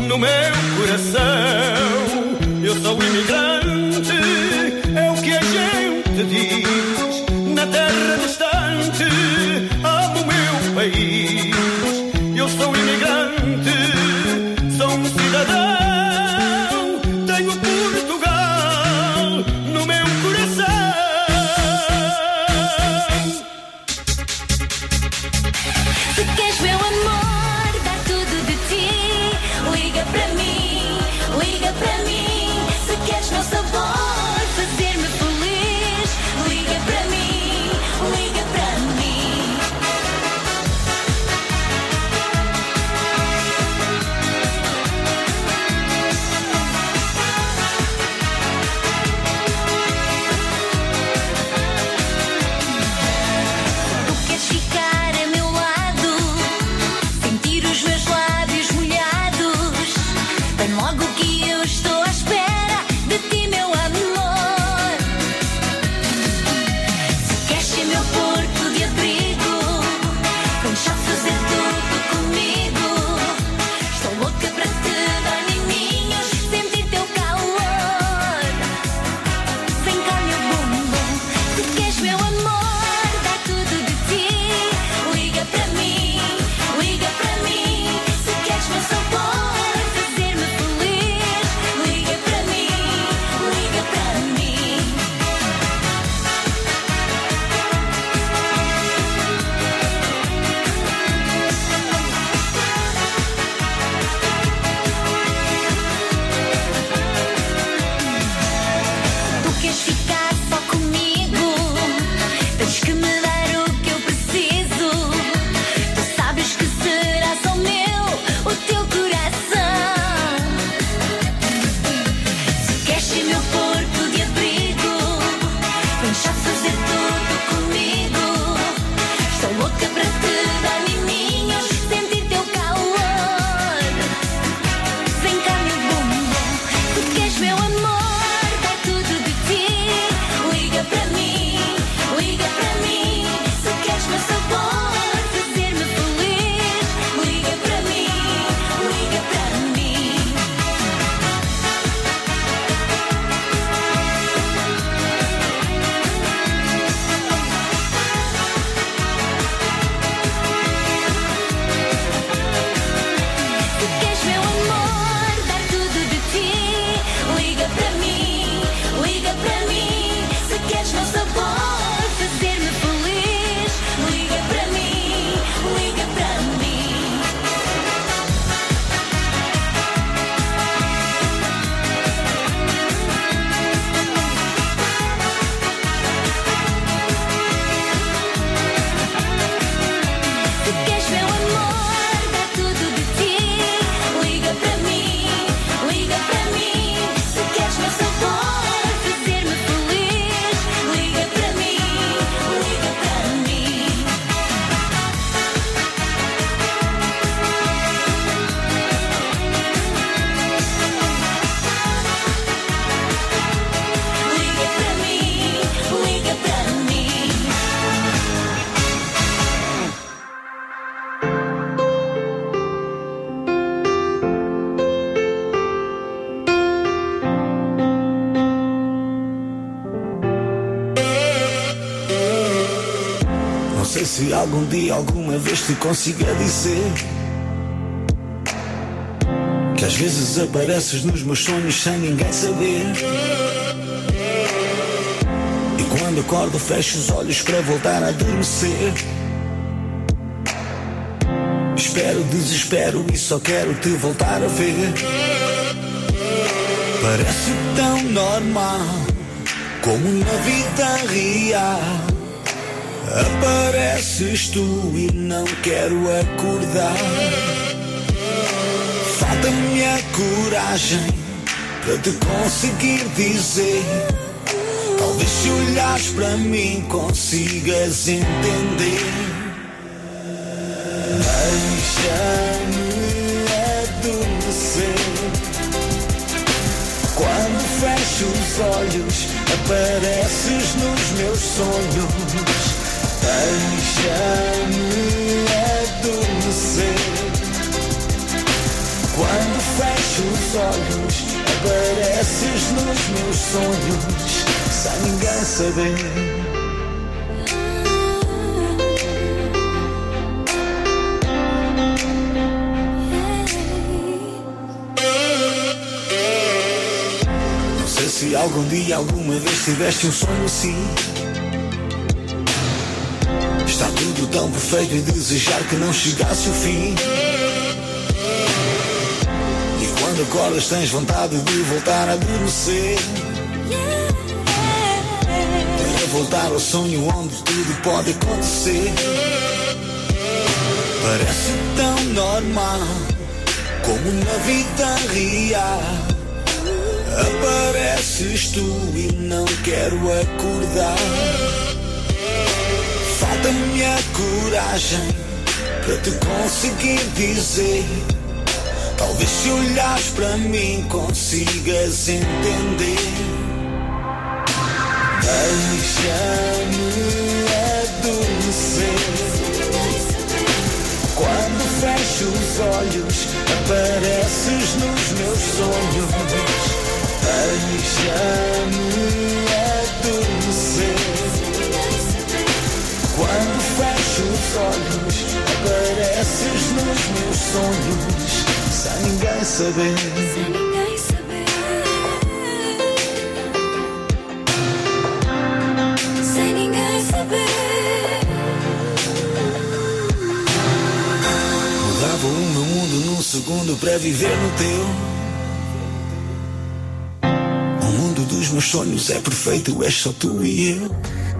no meu coração. Eu sou imigrante, é o que a gente diz. Na terra distante, amo o meu país. Eu sou imigrante, sou um cidadão. Tenho Portugal no meu coração. Se queres meu amor, dá tudo de ti. Liga para mim, liga para mim. Se queres meu sabor, fazer-me feliz. Liga para mim, liga para mim. Tu queres ficar a meu lado, sentir os meus lábios molhados. Vem logo que eu estou à espera de ti, meu amor. Se queres ser meu porto de abrigo, vem já fazer tudo comigo. Estou louca para te dar miminhos, sentir teu calor. Vem cá, meu bumbum. Se queres meu amor, dá tudo de ti. Liga para mim, liga para mim. Se queres meu sabor, fazer-me feliz. Liga para mim, liga para mim. Tu queres ficar só comigo, tens que me dar o que eu preciso. Tu sabes que será só meu o teu coração. Se queres ser meu porto de abrigo, vem já fazer tudo comigo. Estou louca para te dar miminhos, sentir teu calor. Vem cá, meu bumbum. Tu queres meu amor, dá tudo de ti. Liga para mim, liga para mim. Se queres meu sabor, fazer-me feliz. Liga para mim, liga para mim. Se queres meu amor, dar tudo de ti. Liga para mim, liga para mim. Se queres meu sabor, fazer-me feliz. Liga para mim, liga para mim. Se queres meu amor, dá tudo de ti. Liga para mim, liga para mim. Se queres meu sabor, fazer-me feliz. Liga para mim, liga para mim. Liga para mim, liga para mim. Não sei se algum dia, alguma vez te consiga dizer que às vezes apareces nos meus sonhos sem ninguém saber. E quando acordo fecho os olhos para voltar a adormecer. Espero, desespero e só quero te voltar a ver. Parece tão normal como na vida real. Apareces tu e não quero acordar. Falta-me a coragem para te conseguir dizer. Talvez se olhares para mim consigas entender. Deixa-me adormecer. Quando fecho os olhos, apareces nos meus sonhos. Deixa-me adormecer. Quando fecho os olhos, apareces nos meus sonhos, sem ninguém saber. Não sei se algum dia, alguma vez tiveste um sonho assim. Está tudo tão perfeito e desejar que não chegasse o fim. E quando acordas tens vontade de voltar a adormecer, para voltar ao sonho onde tudo pode acontecer. Parece tão normal como na vida real. Apareces tu e não quero acordar. Falta-me a coragem para te conseguir dizer. Talvez se olhares para mim consigas entender. Deixa-me adormecer. Quando fecho os olhos, apareces nos meus sonhos. Deixa-me adormecer. Quando fecho os olhos, apareces nos meus sonhos, sem ninguém saber. Sem ninguém saber. Sem ninguém saber. Mudava o meu mundo num segundo para viver no teu. O mundo dos meus sonhos é perfeito, és só tu e eu.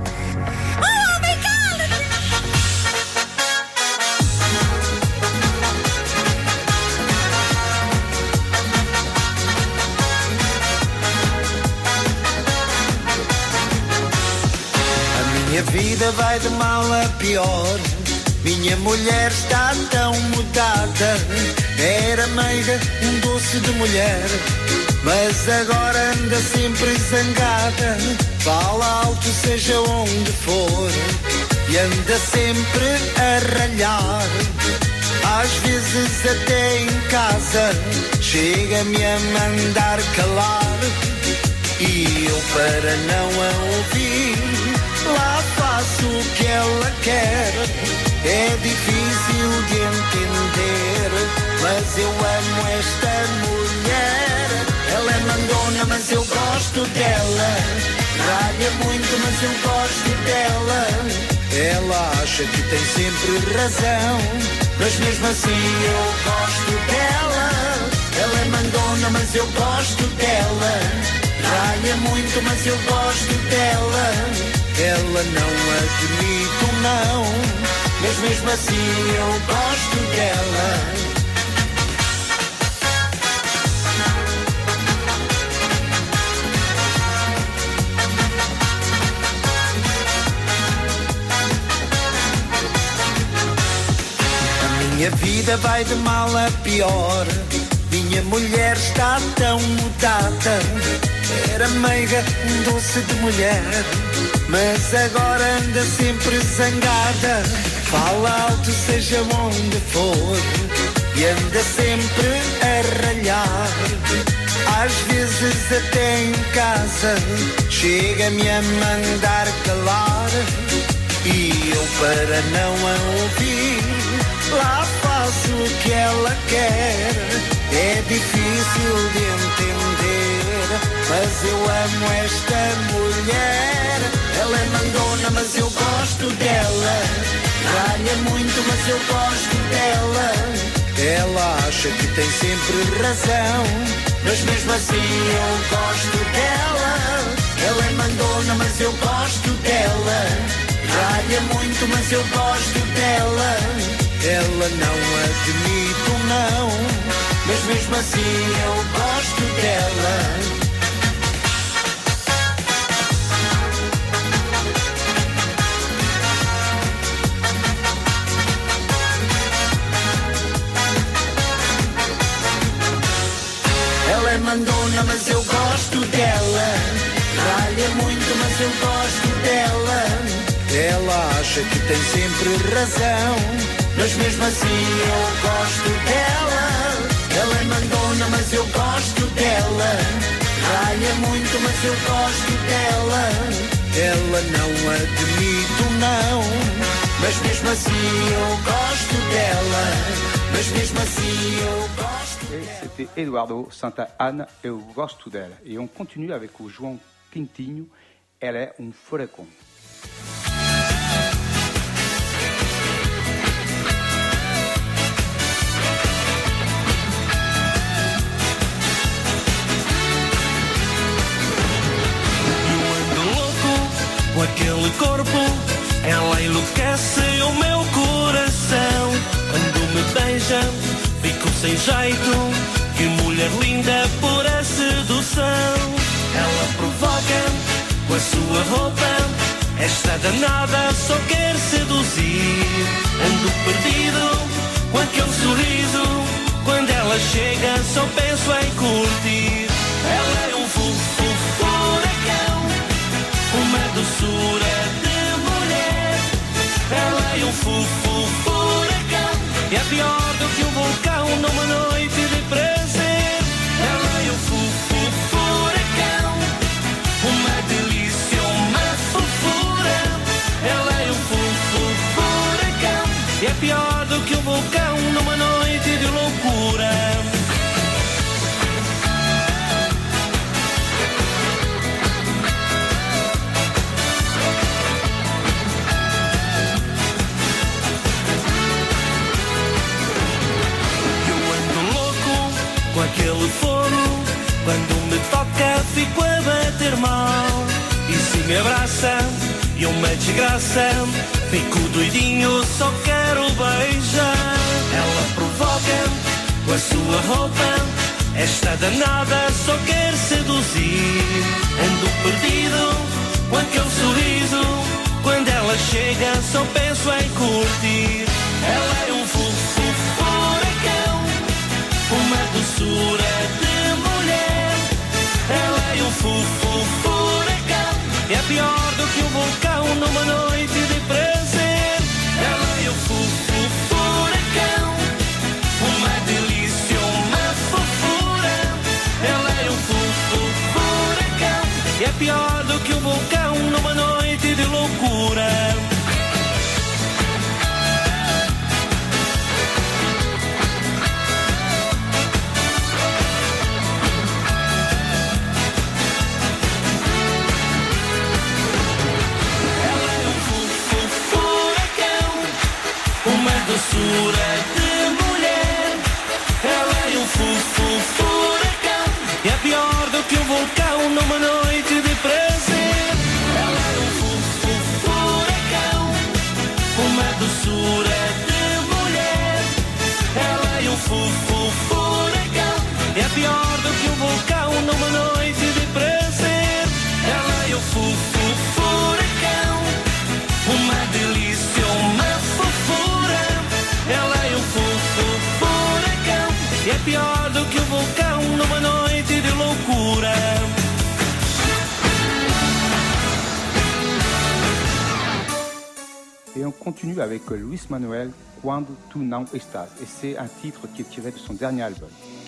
Minha vida vai de mal a pior. Minha mulher está tão mudada. Era meiga, um doce de mulher, mas agora anda sempre zangada. Fala alto seja onde for e anda sempre a ralhar. Às vezes até em casa chega-me a mandar calar. E eu, para não a ouvir, lá faço o que ela quer. É difícil de entender, mas eu amo esta mulher. Ela é mandona, mas eu gosto dela. Ralha muito, mas eu gosto dela. Ela acha que tem sempre razão, mas mesmo assim eu gosto dela. Ela é mandona, mas eu gosto dela. Ralha muito, mas eu gosto dela. Ela não admito não, mas mesmo assim eu gosto dela. Minha vida vai de mal a pior. Minha mulher está tão mudada. Era meiga, um doce de mulher, mas agora anda sempre zangada. Fala alto seja onde for e anda sempre a ralhar. Às vezes até em casa chega-me a mandar calar. E eu, para não a ouvir, lá faço o que ela quer. É difícil de entender, mas eu amo esta mulher. Ela é mandona, mas eu gosto dela. Ralha muito, mas eu gosto dela. Ela acha que tem sempre razão, mas mesmo assim eu gosto dela. Ela é mandona, mas eu gosto dela. Ralha muito, mas eu gosto dela. Ela não admito não, mas mesmo assim eu gosto dela. Ela é mandona, mas eu gosto dela. Ralha muito, mas eu gosto dela. Ela acha que tem sempre razão, mas mesmo assim eu gosto dela. Ela é mandona, mas eu gosto dela. Ralha muito, mas eu gosto dela. Ela não admito, não, mas mesmo assim eu gosto dela. Mas mesmo assim eu gosto dela. C'était Eduardo Santa Ana, eu gosto dela. Et on continue avec o João Quintinho, ela é furacão. Com aquele corpo, ela enlouquece o meu coração. Quando me beija, fico sem jeito. Que mulher linda, pura sedução. Ela provoca com a sua roupa. Esta danada só quer seduzir. Ando perdido com aquele sorriso. Quando ela chega, só penso em curtir. Ela é furacão, uma doçura de mulher. Ela é furacão, e é pior do que vulcão numa noite de prazer. Ela é furacão, uma delícia, uma fofura. Ela é furacão, e é pior do que vulcão numa noite de loucura. Aquele fogo, quando me toca fico a bater mal. E se me abraça e uma desgraça, fico doidinho, só quero beijar. Ela provoca com a sua roupa, esta danada só quer seduzir. Ando perdido com aquele sorriso, quando ela chega só penso em curtir. Ela é furacão, uma doçura de mulher. Ela é furacão, é pior do que vulcão numa noite de prazer. Ela é furacão, uma delícia, uma fofura. Ela é furacão, é pior do que vulcão numa noite de loucura. Doçura de mulher. Ela é furacão, e é pior do que vulcão numa noite de prazer. Ela é furacão, uma doçura de mulher. Ela é furacão, e é pior do que vulcão numa noite de prazer. Ela é furacão, uma delícia, uma fofura. Ela é furacão, e é pior do que o vulcão numa noite de loucura. Et on continue avec Luis Manuel, Quando Tu Não Estás. Et c'est un titre qui est tiré de son dernier album.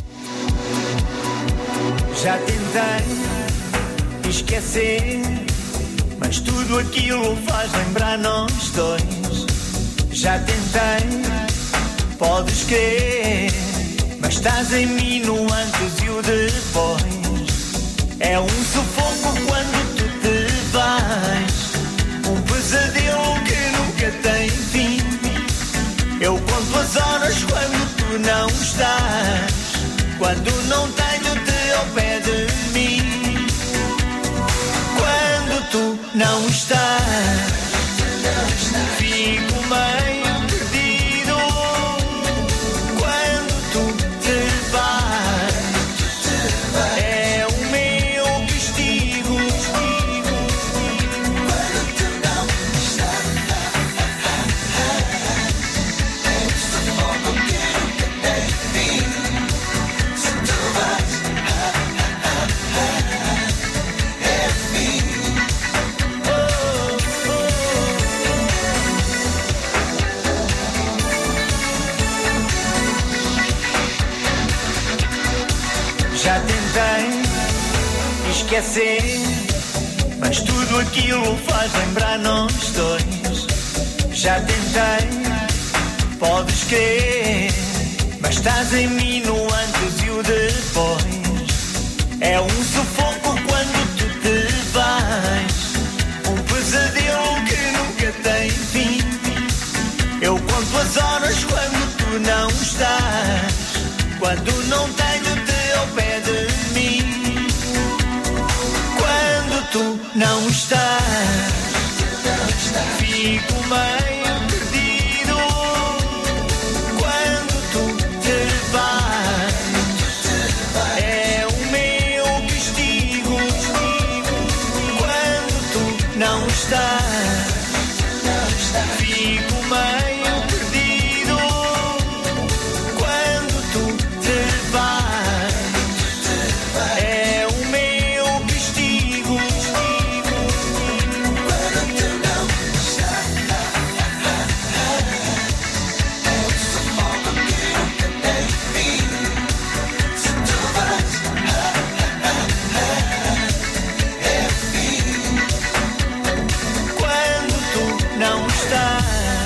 Já tentei esquecer, mas tudo aquilo faz lembrar nós dois. Já tentei, podes crer, mas estás em mim no antes e o depois. É sufoco quando tu te vais, pesadelo que nunca tem fim. Eu conto as horas quando tu não estás, quando não tenho-te ao pé de mim. Quando tu não estás, fico meio perdido. Quando tu te vais, Já tentei esquecer, mas tudo aquilo faz lembrar nós dois. Já tentei, podes crer, mas estás em mim no antes e o depois. É um sufoco quando tu te vais, um pesadelo que nunca tem fim. Eu conto as horas quando tu não estás, quando não tenho teu ao pé de mim. Quando tu não estás, fico meio perdido. Quando tu te vais, é o meu castigo. Quando tu não estás, fico meio perdido. Quando tu te vais, é o meu castigo. Quando tu não estás, é o sufoco que nunca tem fim. Se tu vais, é o fim. Quando tu não estás,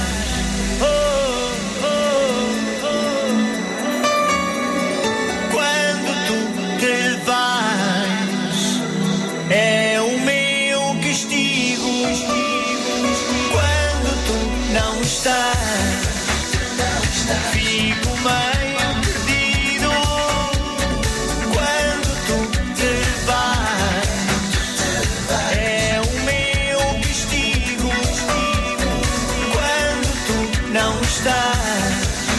quando tu te vais, é o meu castigo. Quando tu não estás, fico meio perdido. Quando tu te vais, é o meu castigo. Quando tu não estás,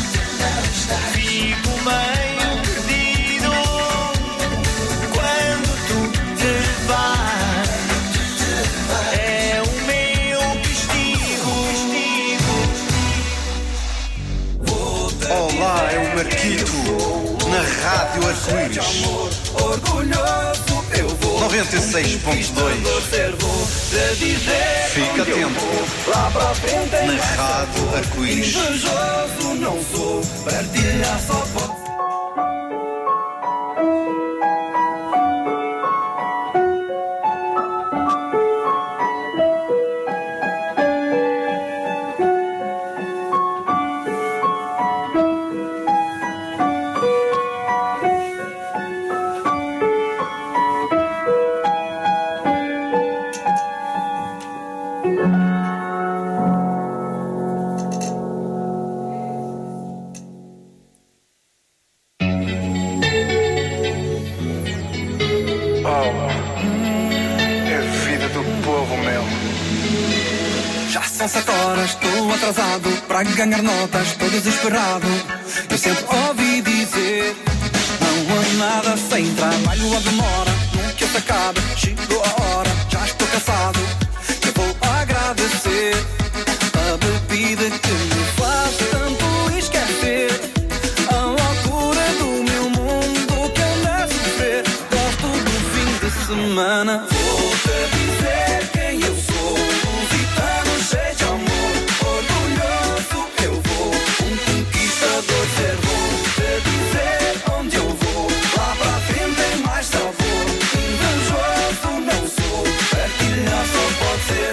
fico meio perdido. Quando tu te vais, é o meu castigo. Olá, é o Marquito, na Rádio Arco-Íris. Orgulhoso eu vou 96.2. Fica atento. Lá pra frente na Rádio Arco-Íris. Invejoso não sou, partilhar só pode. É a vida do povo, meu. Já são 7 horas, estou atrasado para ganhar notas, estou desesperado. Eu sempre ouvi dizer, não há nada sem trabalho ou demora, nunca se acaba, chegou a hora, já estou cansado. Eu vou agradecer a bebida que me faz tanto esquecer a loucura do meu mundo que anda a sofrer. Gosto do fim de semana. Vou-te dizer quem eu sou, lusitano cheio de amor, orgulhoso eu vou, conquistador ser. Vou-te dizer onde eu vou, lá pra frente tem mais sabor. Invejoso não sou, partilhar só pode ser.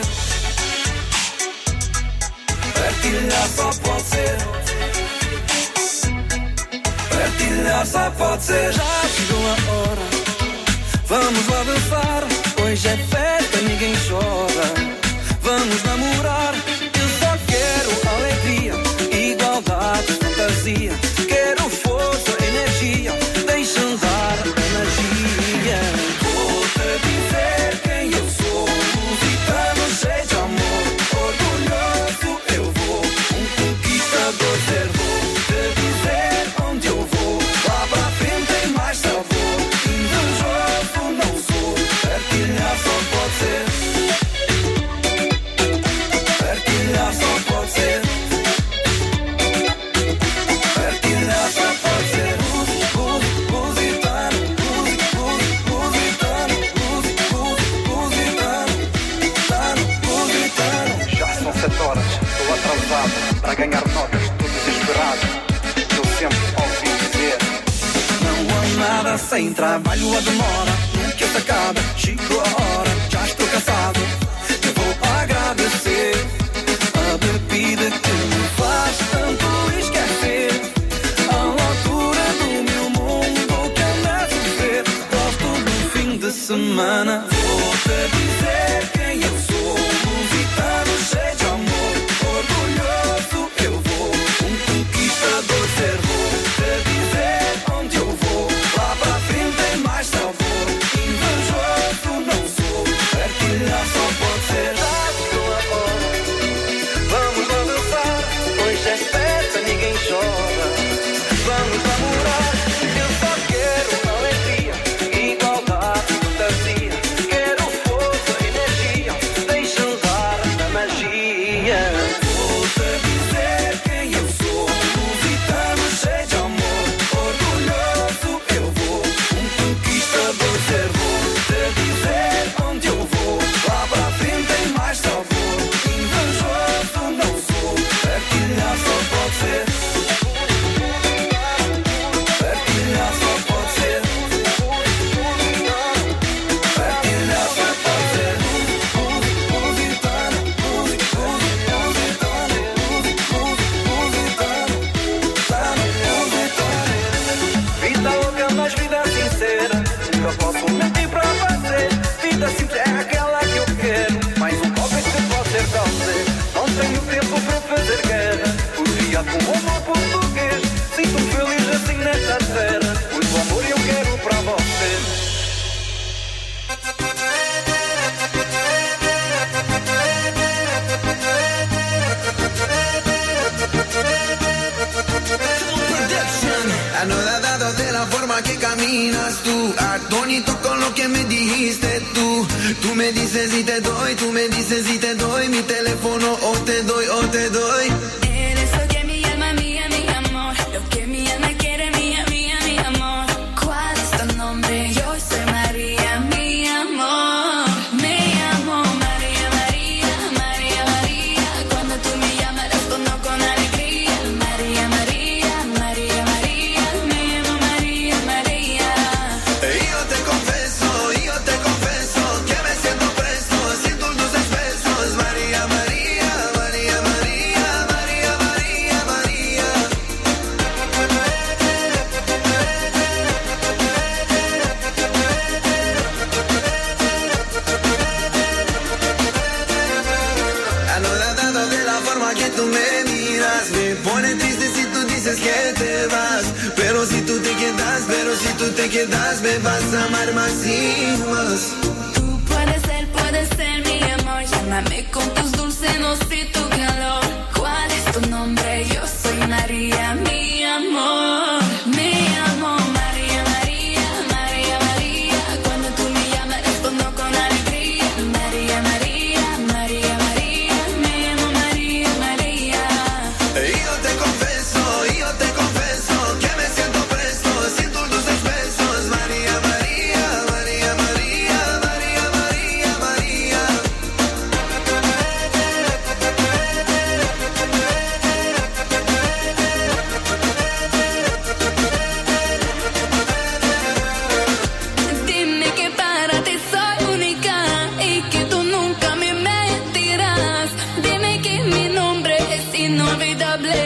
Partilhar só pode ser. Partilhar só pode ser. Já chegou a hora, vamos lá dançar. Hoje é festa, ninguém chora. Vamos namorar. Eu só quero alegria, igualdade, fantasia. Quero força, energia. Deixa andar a magia. Vou-te dizer quem eu sou, lusitano cheio de amor, orgulhoso eu vou, conquistador ser. Vou-te dizer onde eu vou, lá pra frente tem mais sabor. sem trabalho a demora nunca se acaba. Chegou a hora, já estou cansado. Eu vou agradecer a bebida que me faz tanto esquecer a altura do meu mundo que anda a viver. Gosto do fim de semana. Vou-te dizer quem eu sou. Lusitano cheio de amor, orgulhoso eu vou. Conquistador ser. Vou-te dizer onde eu vou. Lá pra frente tem mais sabor. Invejoso não sou. Partilhar só pode ser. Vamos lá dançar. Hoje é festa, ninguém chora. Vamos namorar. Eu só quero alegria, igualdade, fantasia. Quero força, energia. Deixa usar a magia. Vou-te dizer quem eu sou. Lusitano cheio de amor, orgulhoso eu vou. Conquistador ser. Vou-te dizer onde eu vou. Lá pra frente tem mais sabor. Invejoso não sou. Partilhar só pode ser. Partilhar só pode ser. Partilhar só pode ser. Lusitano, vida louca, mas vida sincera. Nunca posso mentir pra fazer. Vida simples é aquela que eu quero. Mais um copo este pode ser talvez. Não tenho tempo pra fazer guerra. Obrigado com o amor português. Sinto-me feliz assim nesta terra. Muito amor eu quero pra você. Anodado de la forma que caminas tú, atónito con lo que me dijiste tú. Tú me dices y te doy, tú me dices y te doy mi teléfono o te doy, o te doy. Eres lo que mi alma mía, mi amor. Lo que mi alma quiere, mía, mía, mi amor. ¿Cuál es tu nombre? Yo soy María, mi amor. Me llamo María, María, María, María. Cuando tú me llamas respondo con alegría. María, María, María, María. Me llamo María, María. Yo te confeso que me siento preso sin tus dulces besos. María, María, María, María, María, María, María. Anodado de la forma que tú me miras, me pone triste si tú dices que te vas. Pero si tú te quedas, me vas a amar más y más. Tú puedes ser mi amor. Llámame con tus dulces, no sé tu calor. ¿Cuál es tu nombre? Yo soy María, mi amor. Me llamo María, María, María, María. Cuando tú me llamas respondo con alegría. María, María, María, María. Me llamo María, María. Yo te confeso que me siento preso sin tus dulces besos. María, María, María, María, María, María, María. Dime que para ti soy única y que tú nunca me mentirás. Dime que mi nombre es inolvidable.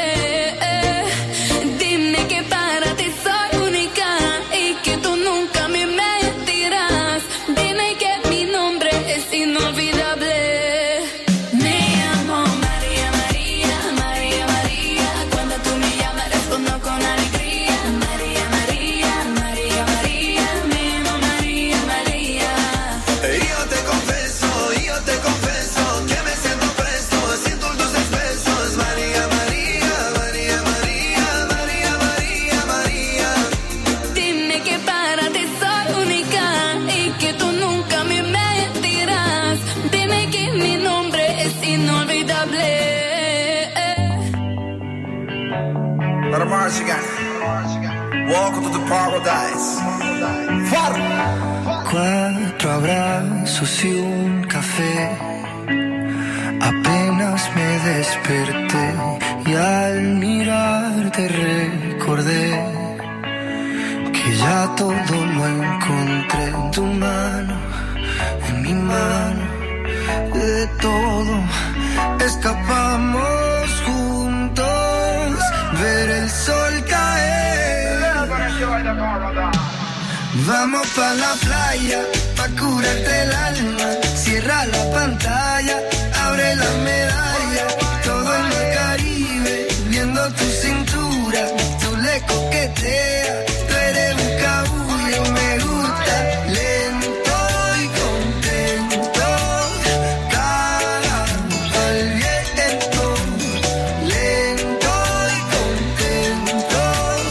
Dime que para ti soy única y que tú nunca me mentirás. Dime que mi nombre es inolvidable. Me llamo María, María, María, María. Cuando tú me llamas respondo con alegría. María, María, María, María. Me llamo María, María. Yo te confeso que me siento preso sin tus dulces besos. María, María, María, María, María, María, María. Dime que para ti soy única y que tú nunca me mentirás. Dime que mi nombre es inolvidable. Para Marchigan, welcome to the paradise. Faro. 4 abrazos y un café. Apenas me desperté y al mirarte recordé que ya todo Vamos pa' la playa, pa' curarte el alma. Cierra la pantalla, abre la medalla. Todo en el Caribe, viendo tu cintura. Tú le coqueteas, tú eres un cabullo. Me gusta lento y contento. Cara al viento, lento y contento.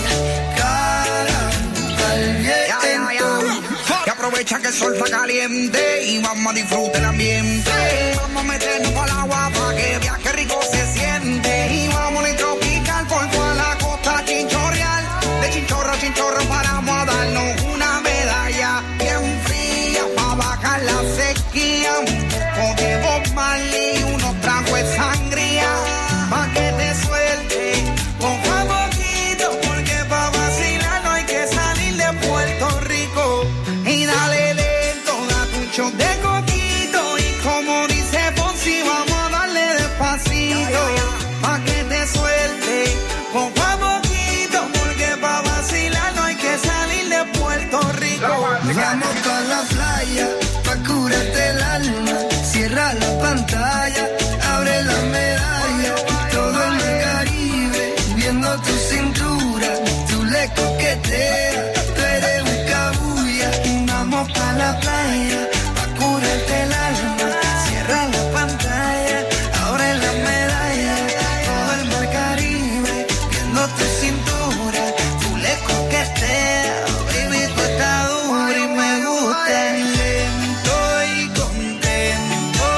Cara al viento. Que aprovecha que el sol está caliente y vamos a disfrutar el ambiente. Vamos a meternos para el agua para que veas qué rico se siente. Y vamos a tropical por toda la costa chinchorreal. De chinchorro a chinchorro paramos a darnos una medalla bien fría para bajar la sequía. Un poco de Bob Marley, unos tragos de sangría pa' que te suelte poco a poquito, porque pa' vacilar no hay que salir de Puerto Rico. Y dale lento, date un shot de coquito. Y como dice Fonsi, vamos a darle despacito pa' que te suelte poco a poquito, porque pa' vacilar no hay que salir de Puerto Rico. Vamos pa' la playa, pa' curarte el alma. Cierra la pantalla, abre la medalla. Todo en el Caribe, viendo tu cintura. Tú le coqueteas, tú eres un cabulla. Vamos pa' la playa, pa' curarte el alma. Cierra la pantalla, abre la medalla. Todo el mar Caribe, viendo tu cintura. Tú le coqueteas, baby, tú estás dura y me gusta. Lento y contento,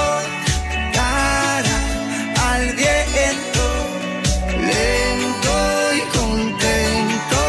cara al viento. Lento y contento,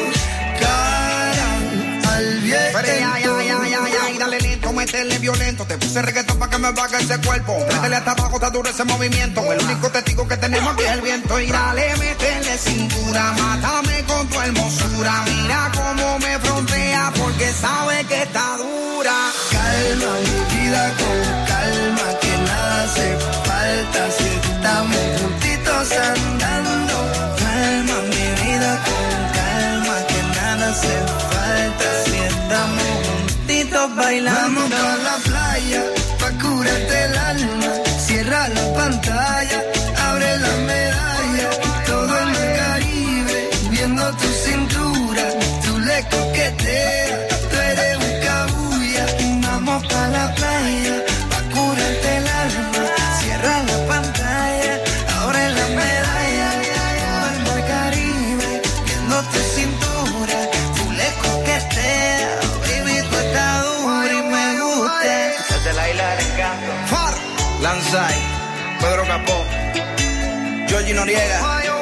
cara al viento. Ay, dale lento, métele violento. Te puse reggaetón pa' que me baje ese cuerpo. Métele hasta abajo, está duro ese movimiento. El único testigo que tenemos aquí es el viento. Y dale, métele cintura, mátame con tu hermosura. Mira cómo me frontea porque sabe que está dura. Calma mi vida con calma, que nada hace falta si estamos juntitos andando. Calma mi vida con calma, que nada hace falta si estamos juntitos bailando. Vamos pa' la playa, pa' curarte el alma. Cierra la pantalla, abre la medalla. Todo en el Caribe, viendo tu cintura. Tú le coqueteas, tú eres un cabulla. Vamos pa' la playa, pa' curarte el alma. Cierra la pantalla, abre la medalla. Todo el mar Caribe, viendo tu cintura. Tú le coqueteas, baby, tú estás dura y me gusta. Desde la isla del encanto. Far, Lanzai, Pedro Capó, Georgie Noriega,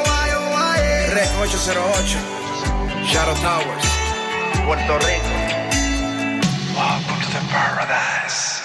Rec 808, Shadow Towers, Puerto Rico. Welcome to the paradise.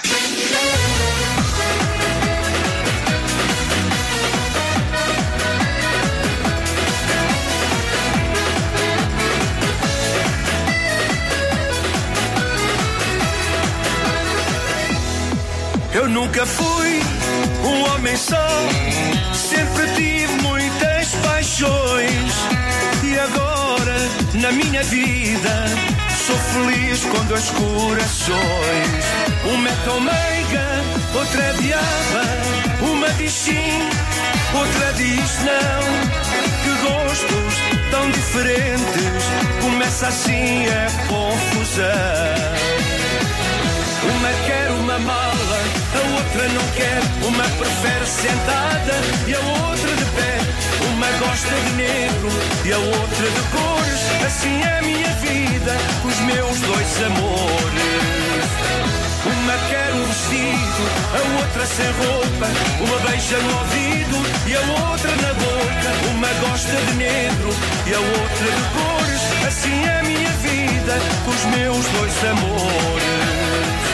Eu nunca fui homem só, sempre tive muitas paixões. E agora, na minha vida, sou feliz com dois corações. Uma é tão meiga, outra é diaba. Uma diz sim, outra diz não. Que gostos tão diferentes, começa assim a confusão. Uma quer uma mala, a outra não quer. Uma prefere sentada e a outra de pé. Uma gosta de negro e a outra de cores. Assim é a minha vida, os meus dois amores. Uma quer um vestido, a outra sem roupa. Uma beija no ouvido e a outra na boca. Uma gosta de negro e a outra de cores. Assim é a minha vida, os meus dois amores.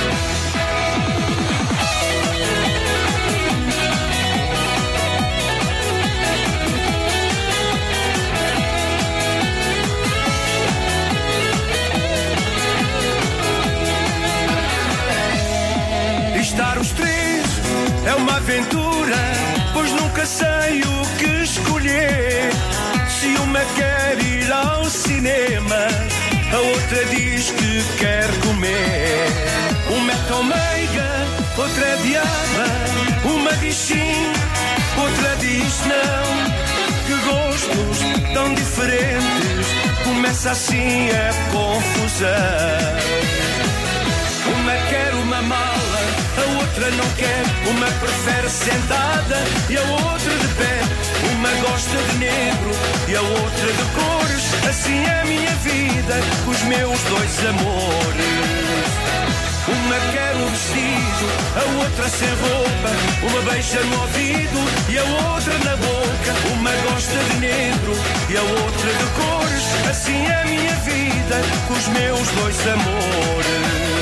Estar os três é uma aventura, pois nunca sei o que escolher. Se uma quer ir ao cinema, a outra outra diz que quer comer. Uma é tão meiga, outra é diaba. Uma diz sim, outra diz não. Que gostos tão diferentes, começa assim a confusão. Uma quer uma mala, a outra não quer. Uma prefere sentada e a outra de pé. Uma gosta de negro e a outra de cores. Assim é a minha vida, com os meus dois amores. Uma quer um vestido, a outra sem roupa. Uma beija no ouvido e a outra na boca. Uma gosta de negro e a outra de cores. Assim é a minha vida, com os meus dois amores.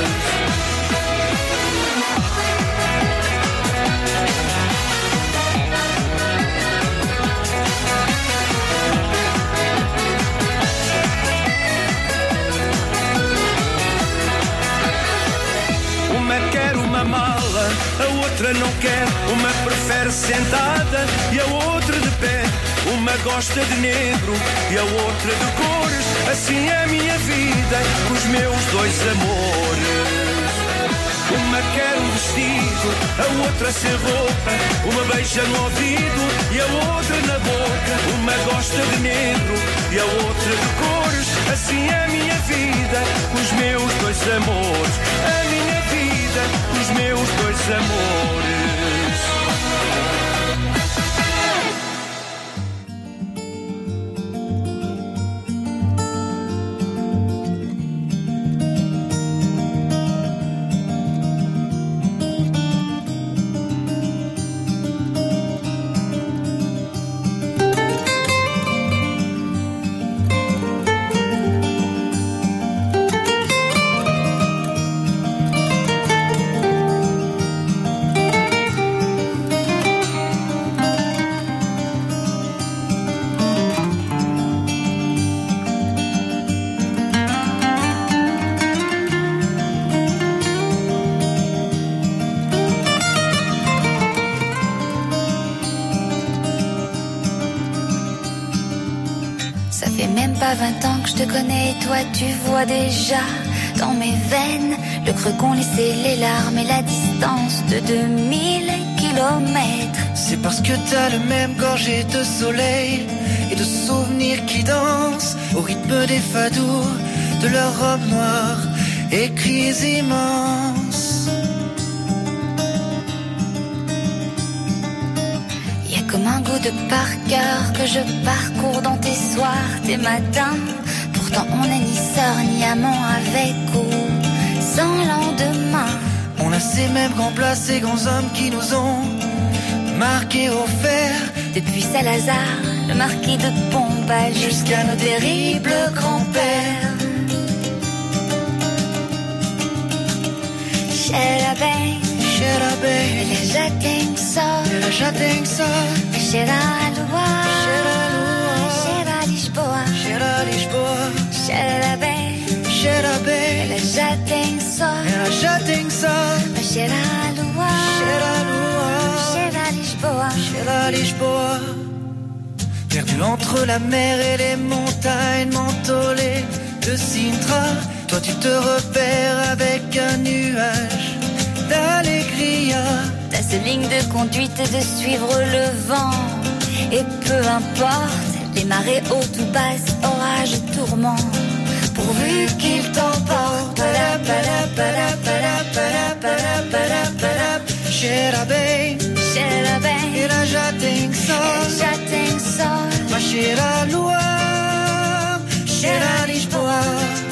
Uma quer uma mala, a outra não quer. Uma prefere sentada e a outra de pé. Uma gosta de negro e a outra de cores. Assim é a minha vida, com os meus dois amores. Uma quer um vestido, a outra sem roupa. Uma beija no ouvido e a outra na boca. Uma gosta de negro e a outra de cores. Assim é a minha vida, com os meus dois amores. A minha vida, com os meus dois amores. Pas 20 ans que je te connais, toi tu vois déjà dans mes veines le creux qu'ont laissé les larmes et la distance de 2000 kilomètres. C'est parce que t'as le même gorgée de soleil et de souvenirs qui dansent au rythme des fadous de leurs robes noires et cris immenses. Comme un goût de par cœur que je parcours dans tes soirs, tes matins. Pourtant on n'est ni sœur ni amant, avec ou sans lendemain. On a ces mêmes grands plats, ces grands hommes qui nous ont marqués au fer. Depuis Salazar, le marquis de Pombal, jusqu'à nos terribles grands-pères. Xerabem, Xerabem, ele já tem sol, ela já tem sol. Cheira a lua, cheira a lua, cheira a Lisboa, cheira a Lisboa. Cheira bem, cheira bem, ela já tem sol, ela já tem sol. Cheira a lua, cheira a lua, cheira a Lisboa, cheira a Lisboa. Perdu entre la mer et les montagnes mentholées de Sintra. Toi tu te repères avec un nuage d'allégria. T'as cette ligne de conduite de suivre le vent. Et peu importe les marées hautes ou basses, orages, tourments, pourvu qu'il t'emporte. Xerabem, Xerabem, ela já tem sol, ela já tem sol. Mas cheira a lua, cheira a Lisboa.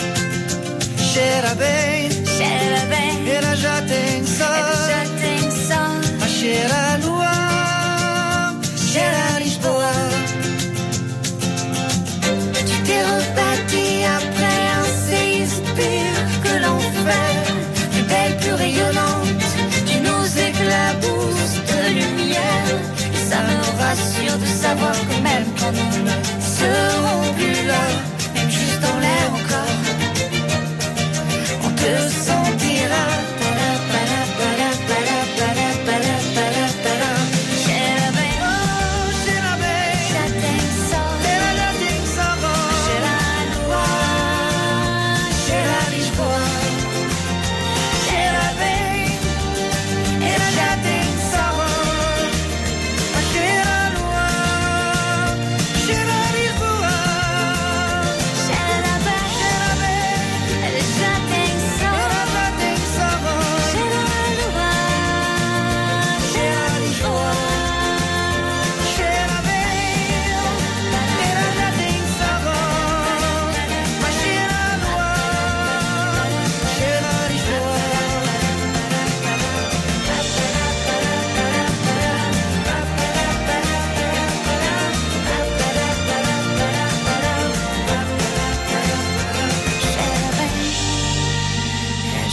Xerabem, Xerabem, ela já tem sol, ela já tem sol. Mas cheira a lua, cheira a Lisboa. Tu t'es rebâti après un séisme pur que l'enfer, plus belle, plus rayonnante. Tu nous éclabousses de lumière, et ça me rassure de savoir que même quand nous ne serons plus là, même juste dans l'air encore, on te sentira.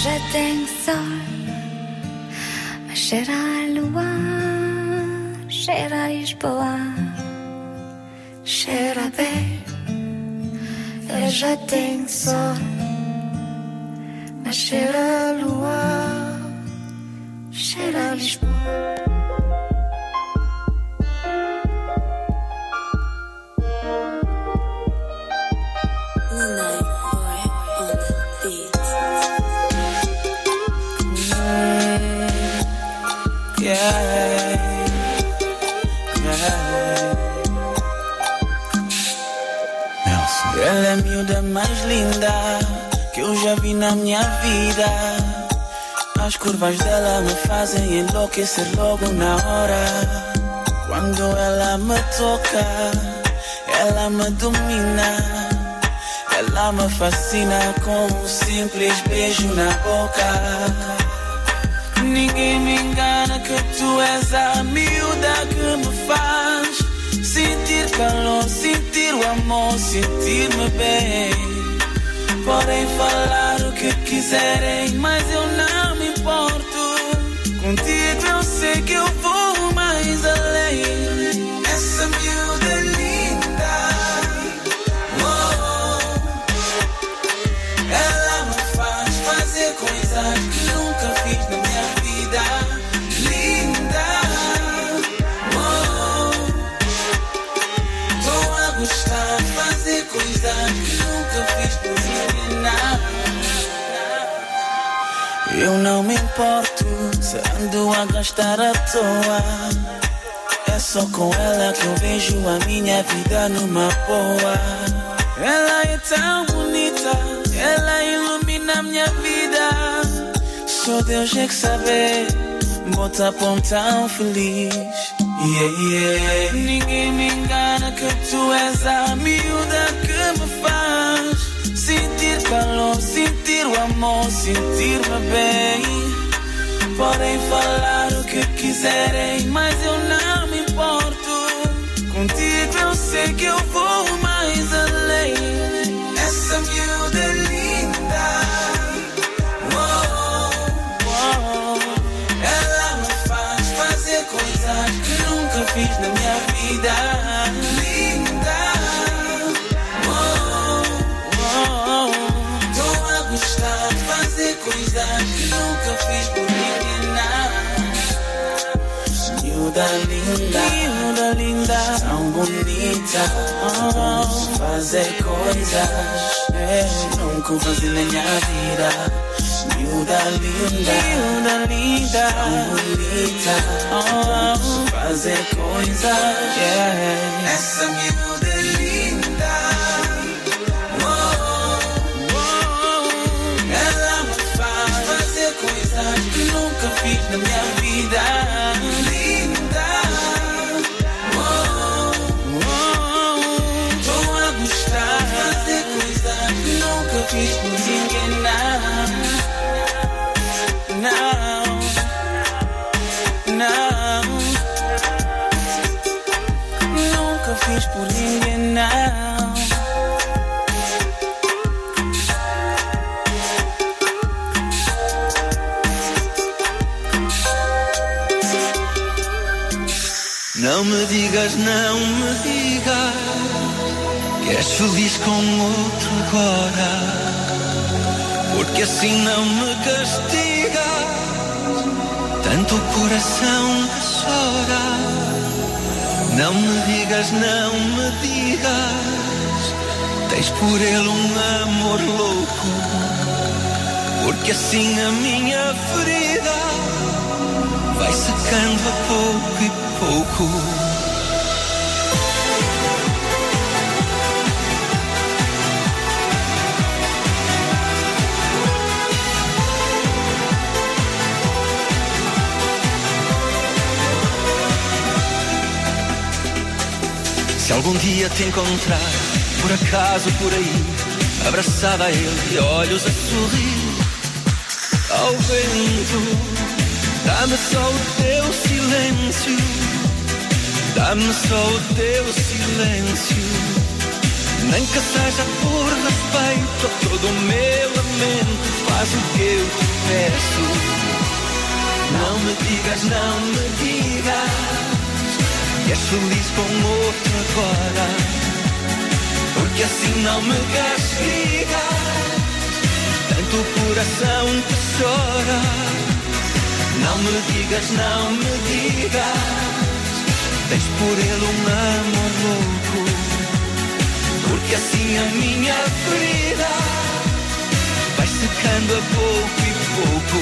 já tenho sol, mas cheira a lua, cheira a Lisboa, cheira bem. Eu já tenho sol, mas cheira a lua, cheira a Lisboa. Ela é a miúda mais linda que eu já vi na minha vida. As curvas dela me fazem enlouquecer logo na hora. Quando ela me toca, ela me domina. Ela me fascina com um simples beijo na boca. Ninguém me engana que tu és a miúda que me faz sentir calor, sentir o amor, sentir-me bem. Podem falar o que quiserem, mas eu não me importo. Contigo eu sei que eu vou mais além. Essa miúda é linda, oh. Ela me faz fazer coisas que nunca fiz na minha vida. Linda, gostar de fazer coisas que nunca fiz por ninguém, não. Eu não me importo se ando a gastar à toa. É só com ela que eu vejo a minha vida numa boa. Ela é tão bonita, ela ilumina a minha vida. Só Deus é que sabe, bota pão tão feliz. Yeah, yeah. Ninguém me engana que tu és a miúda que me faz sentir calor, sentir o amor, sentir-me bem. Podem falar o que quiserem, mas eu não me importo. Contigo eu sei que eu vou mais além. Essa miúda é linda, oh, oh. Ela me faz fazer coisas que nunca fiz na minha vida. Linda, oh, oh. Tô a gostar de fazer coisas que nunca fiz por ninguém, não. Miúda linda, miúda linda, tão bonita, oh, fazer coisas que nunca fazer na minha vida. Miúda linda, tão bonita, oh, fazer coisas, yeah. Essa miúda é linda, oh, oh. Ela me faz fazer coisas que nunca fiz na minha vida. Linda, oh, oh. Tô a gostar de fazer coisas que nunca fiz por ninguém, não. Não, não, nunca fiz por ninguém, não. Não me digas, não me digas que és feliz com outro agora, porque assim não me castigas tanto o coração que chora. Não me digas, não me digas, tens por ele um amor louco, porque assim a minha ferida vai secando a pouco e pouco. Se algum dia te encontrar, por acaso por aí, abraçada a ele e olhos a sorrir ao vento, dá-me só o teu silêncio, dá-me só o teu silêncio. Nem que seja por respeito a todo o meu lamento, faz o que eu te peço. Não me digas, não me digas que és feliz com outro agora, porque assim não me castigas tanto o coração que chora. Não me digas, não me digas, tens por ele um amor louco, porque assim a minha ferida vai secando a pouco e pouco.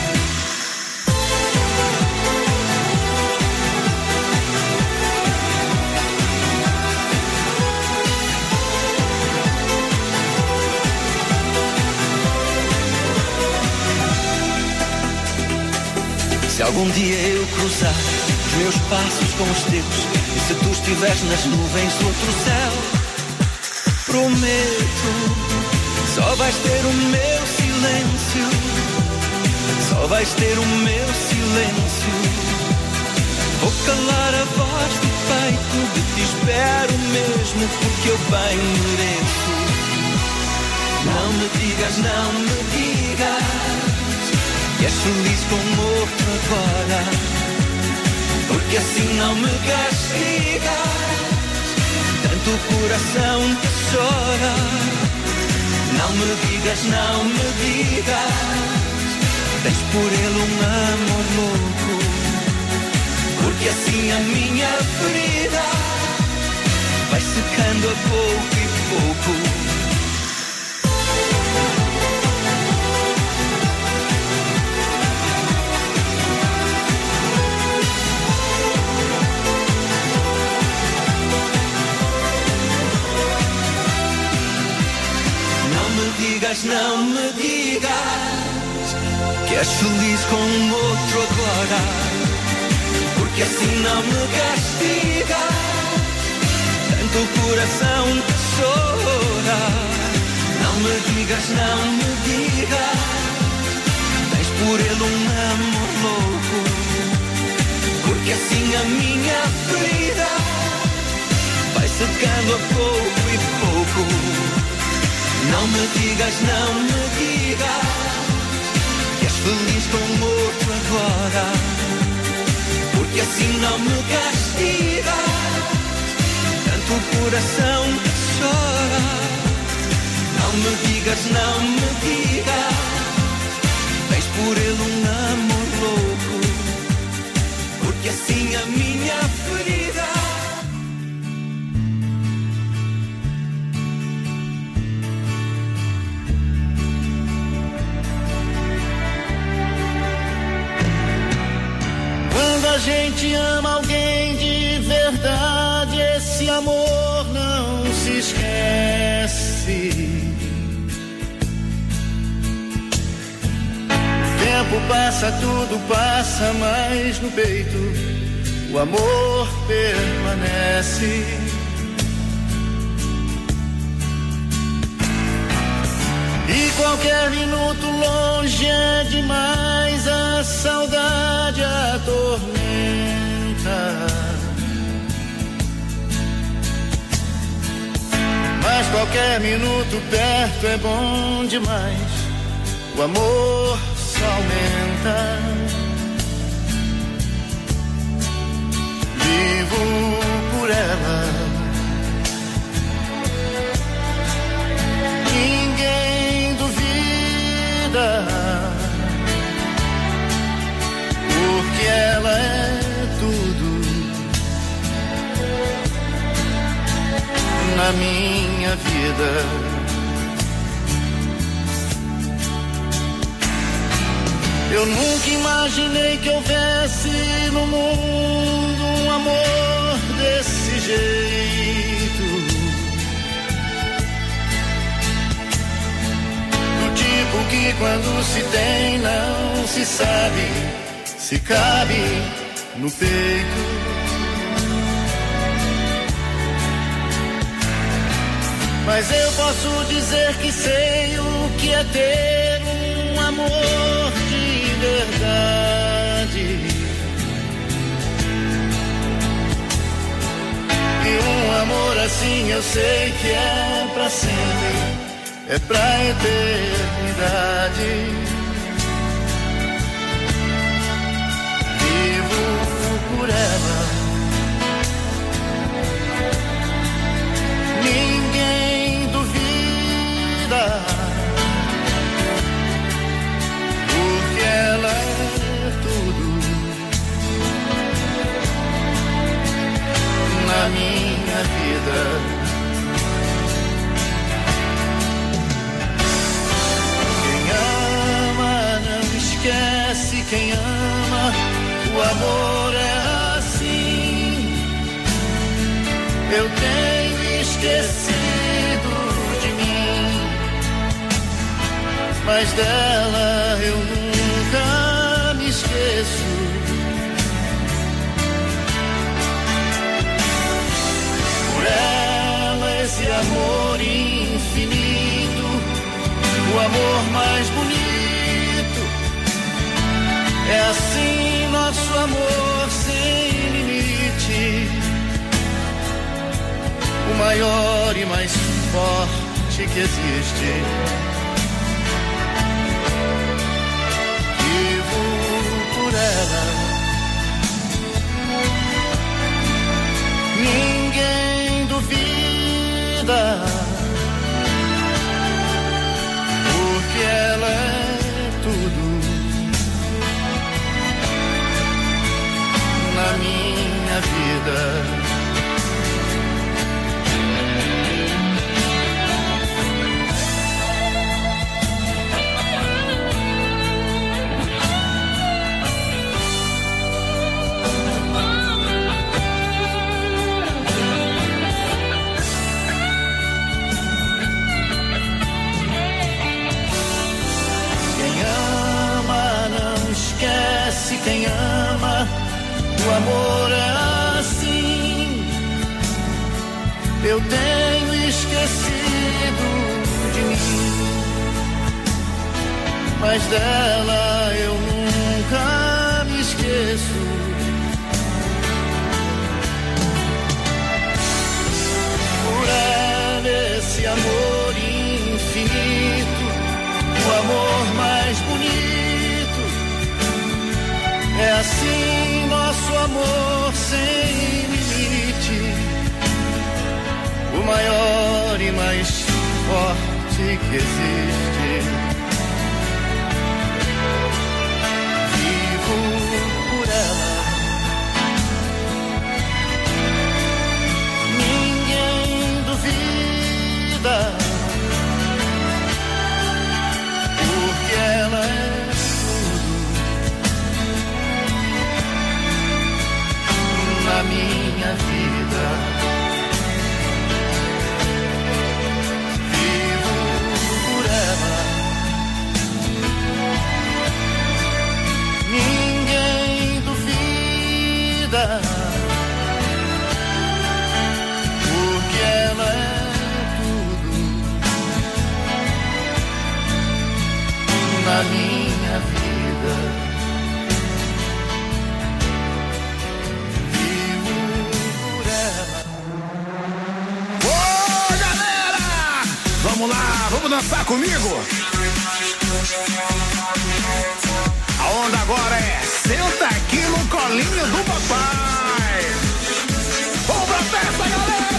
Se algum dia eu cruzar os meus passos com os teus, e se tu estiveres nas nuvens do outro céu, prometo, só vais ter o meu silêncio, só vais ter o meu silêncio. Vou calar a voz do peito, de ti espero mesmo, porque eu bem mereço. Não me digas, não me digas que és feliz com outro agora, porque assim não me castigas tanto o coração que chora. Não me digas, não me digas, tens por ele um amor louco, porque assim a minha ferida vai secando a pouco e pouco. Não me digas que és feliz com outro agora, porque assim não me castigas tanto o coração que chora. Não me digas, não me digas, tens por ele um amor louco, porque assim a minha ferida vai secando a pouco e pouco. Não me digas, não me digas que és feliz com outro agora, porque assim não me castigas tanto o coração que chora. Não me digas, não me digas, tens por ele um amor louco, porque assim a minha ferida a gente ama alguém de verdade, esse amor não se esquece. O tempo passa, tudo passa, mas no peito o amor permanece. E qualquer minuto longe é demais, a saudade atormenta. Mas qualquer minuto perto é bom demais, o amor só aumenta. Vivo por ela, ninguém duvida, porque ela é tudo na minha vida. Eu nunca imaginei que houvesse no mundo um amor desse jeito, do tipo que quando se tem não se sabe se cabe no peito. Mas eu posso dizer que sei o que é ter um amor de verdade, e um amor assim eu sei que é pra sempre, é pra eternidade. Esquece quem ama, o amor é assim. Eu tenho esquecido de mim, mas dela eu nunca me esqueço. Por ela esse amor infinito, o amor mais bonito. É assim nosso amor sem limite, o maior e mais forte que existe. Vivo por ela, ninguém duvida, porque ela é tudo na minha vida. Quem ama não esquece, quem ama. O amor é assim. Eu tenho esquecido de mim, mas dela eu nunca me esqueço. Por ela esse amor infinito, o amor mais bonito. É assim nosso amor sem limite, o maior e mais forte que existe. Vivo por ela, ninguém duvida, porque ela é na minha vida. Vivo por ela, ninguém duvida, porque ela é tudo na minha vida. Vamos lá, vamos dançar comigo? A onda agora é senta aqui no colinho do papai. Vamos pra festa, galera!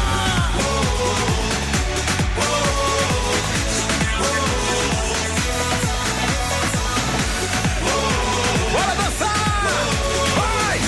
Bora dançar! Vai,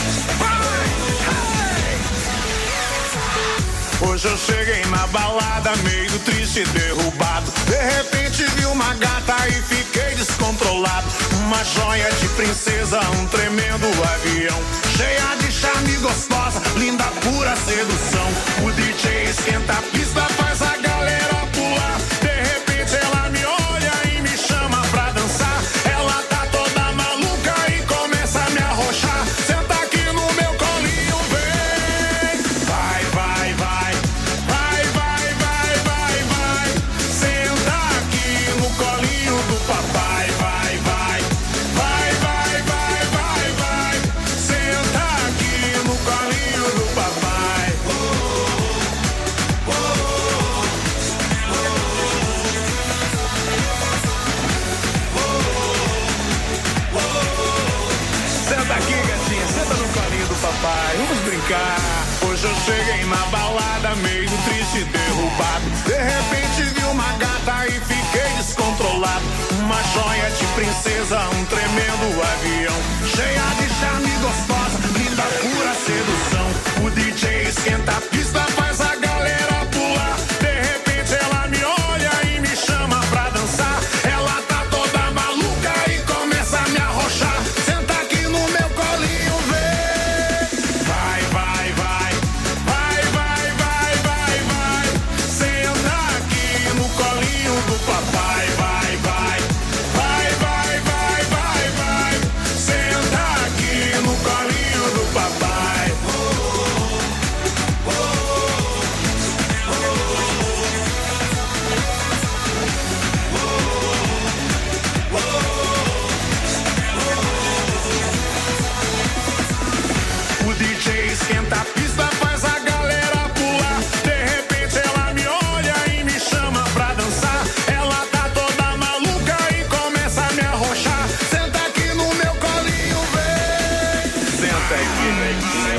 vai, hey! Hoje eu cheguei na balada meio triste e derrubado. De repente vi uma gata e fiquei descontrolado. Uma joia de princesa, um tremendo avião. Cheia de charme gostosa, linda pura sedução. O DJ esquenta a pista, faz a galera pular. De repente ela me olha e me chama pra dançar. Ela tá toda maluca e começa a me arrochar. Senta aqui no meu colinho, vem. Vai, vai, vai. Vai, vai, vai, vai, vai. Senta aqui no colinho do papai. Vai, vai. Vai, vai, vai, vai, vai. Senta aqui no colinho do papai. Senta aqui, gatinha, senta no colinho do papai, vamos brincar. Hoje eu cheguei na balada meio triste e derrubado. De repente vi uma gata e fiquei descontrolado. Uma joia de princesa, um tremendo avião. Cheia de charme gostosa, linda pura sedução. O DJ esquenta a pista, faz a galera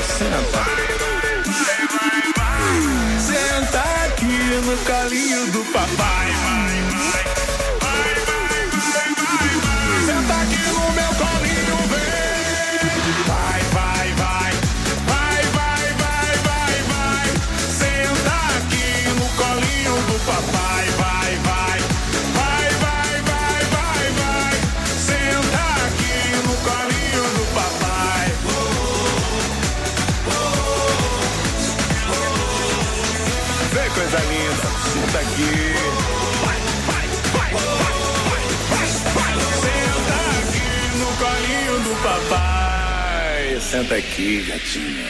senta. Senta aqui no colinho do papai. Senta aqui no meu colinho, vem. Vai, vai, vai. Vai, vai, vai, vai, vai. Senta aqui no colinho do papai. Vai, vai. Vai, vai, vai, vai, vai. Senta aqui no colinho do papai. Vem, coisa linda. Senta aqui. Vai, vai, vai, vai, vai, vai, vai. Senta aqui no colinho do papai. Senta aqui, gatinha.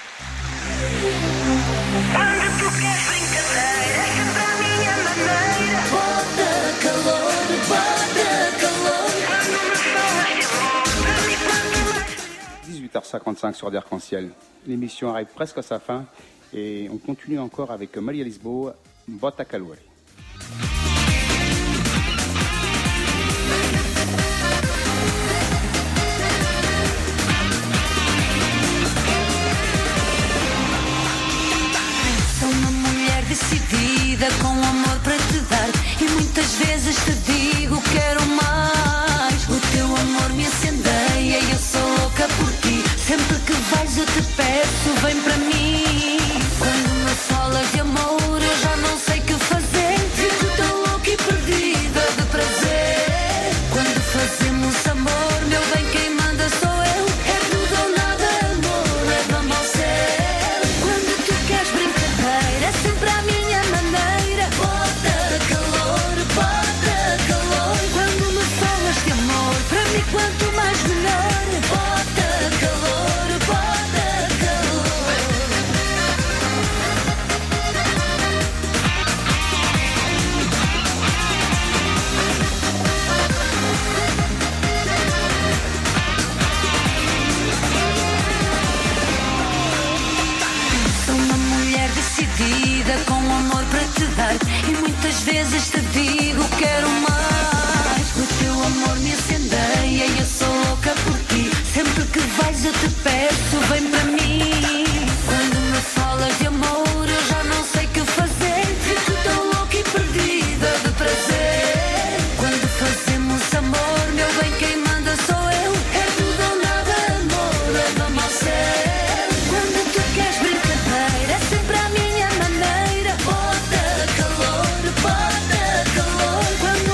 Quando tu queres brincadeira, é sempre a minha maneira. Bota calor, bota calor. Quando me falas de amor, 18h55 sur d'Arc-en-Ciel. L'émission arrive presque à sa fin et on continue encore avec Maria Lisboa, Bota Calore. Sou uma mulher decidida, com amor para te dar. E muitas vezes te digo quero mais. O teu amor me incendeia e eu sou louca por ti. Sempre que vais eu te peço, vem para mim. Quando me falas de amor eu já não sei o que fazer. Fico tão louca e perdida de prazer. Quando fazemos amor, meu bem, quem manda sou eu. É tudo ou nada, amor, leva-me ao céu. Quando tu queres brincadeira, é sempre a minha maneira. Bota calor, bota calor. Quando me falas de amor, para mim quanto mais melhor. Bota calor, bota calor. Sou uma mulher decidida, com amor para te dar. E muitas vezes te digo quero mais. O teu amor me incendeia e eu sou louca por ti. Sempre que vais eu te peço, vem para mim. Quando me falas de amor eu já não sei o que fazer. Fico tão louca e perdida de prazer. Quando fazemos amor, meu bem, quem manda sou eu. É tudo ou nada, amor, leva-me ao céu. Quando tu queres brincadeira, é sempre a minha maneira. Bota calor, bota calor. Quando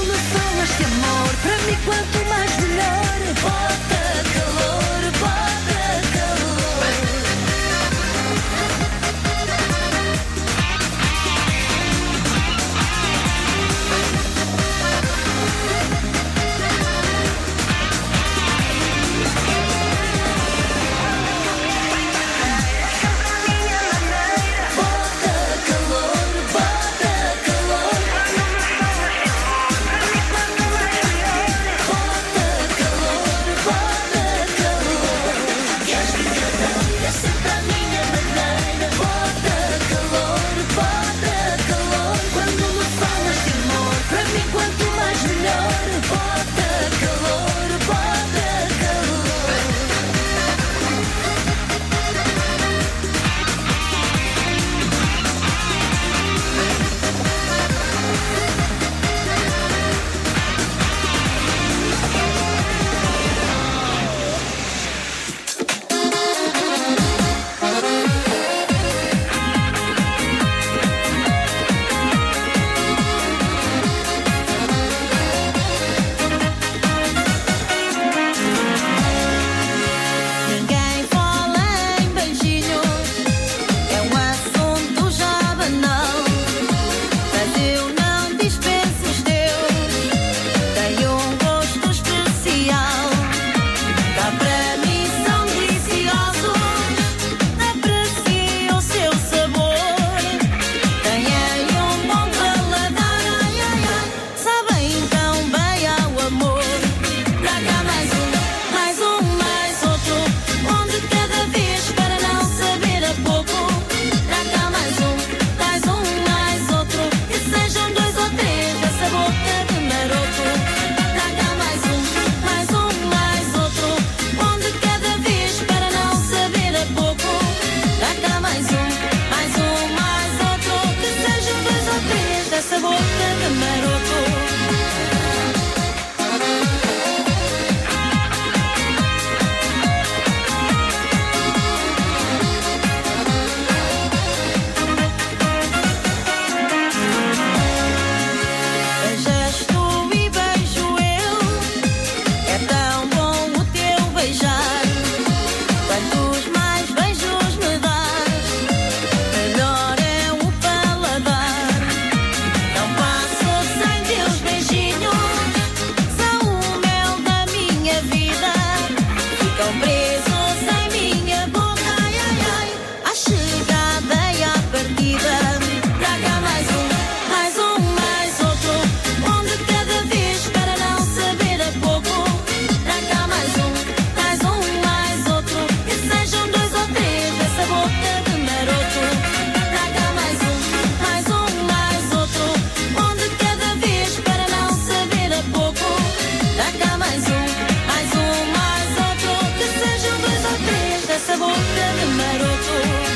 mais outro, que sejam 2 ou 3 dessa boca de maroto.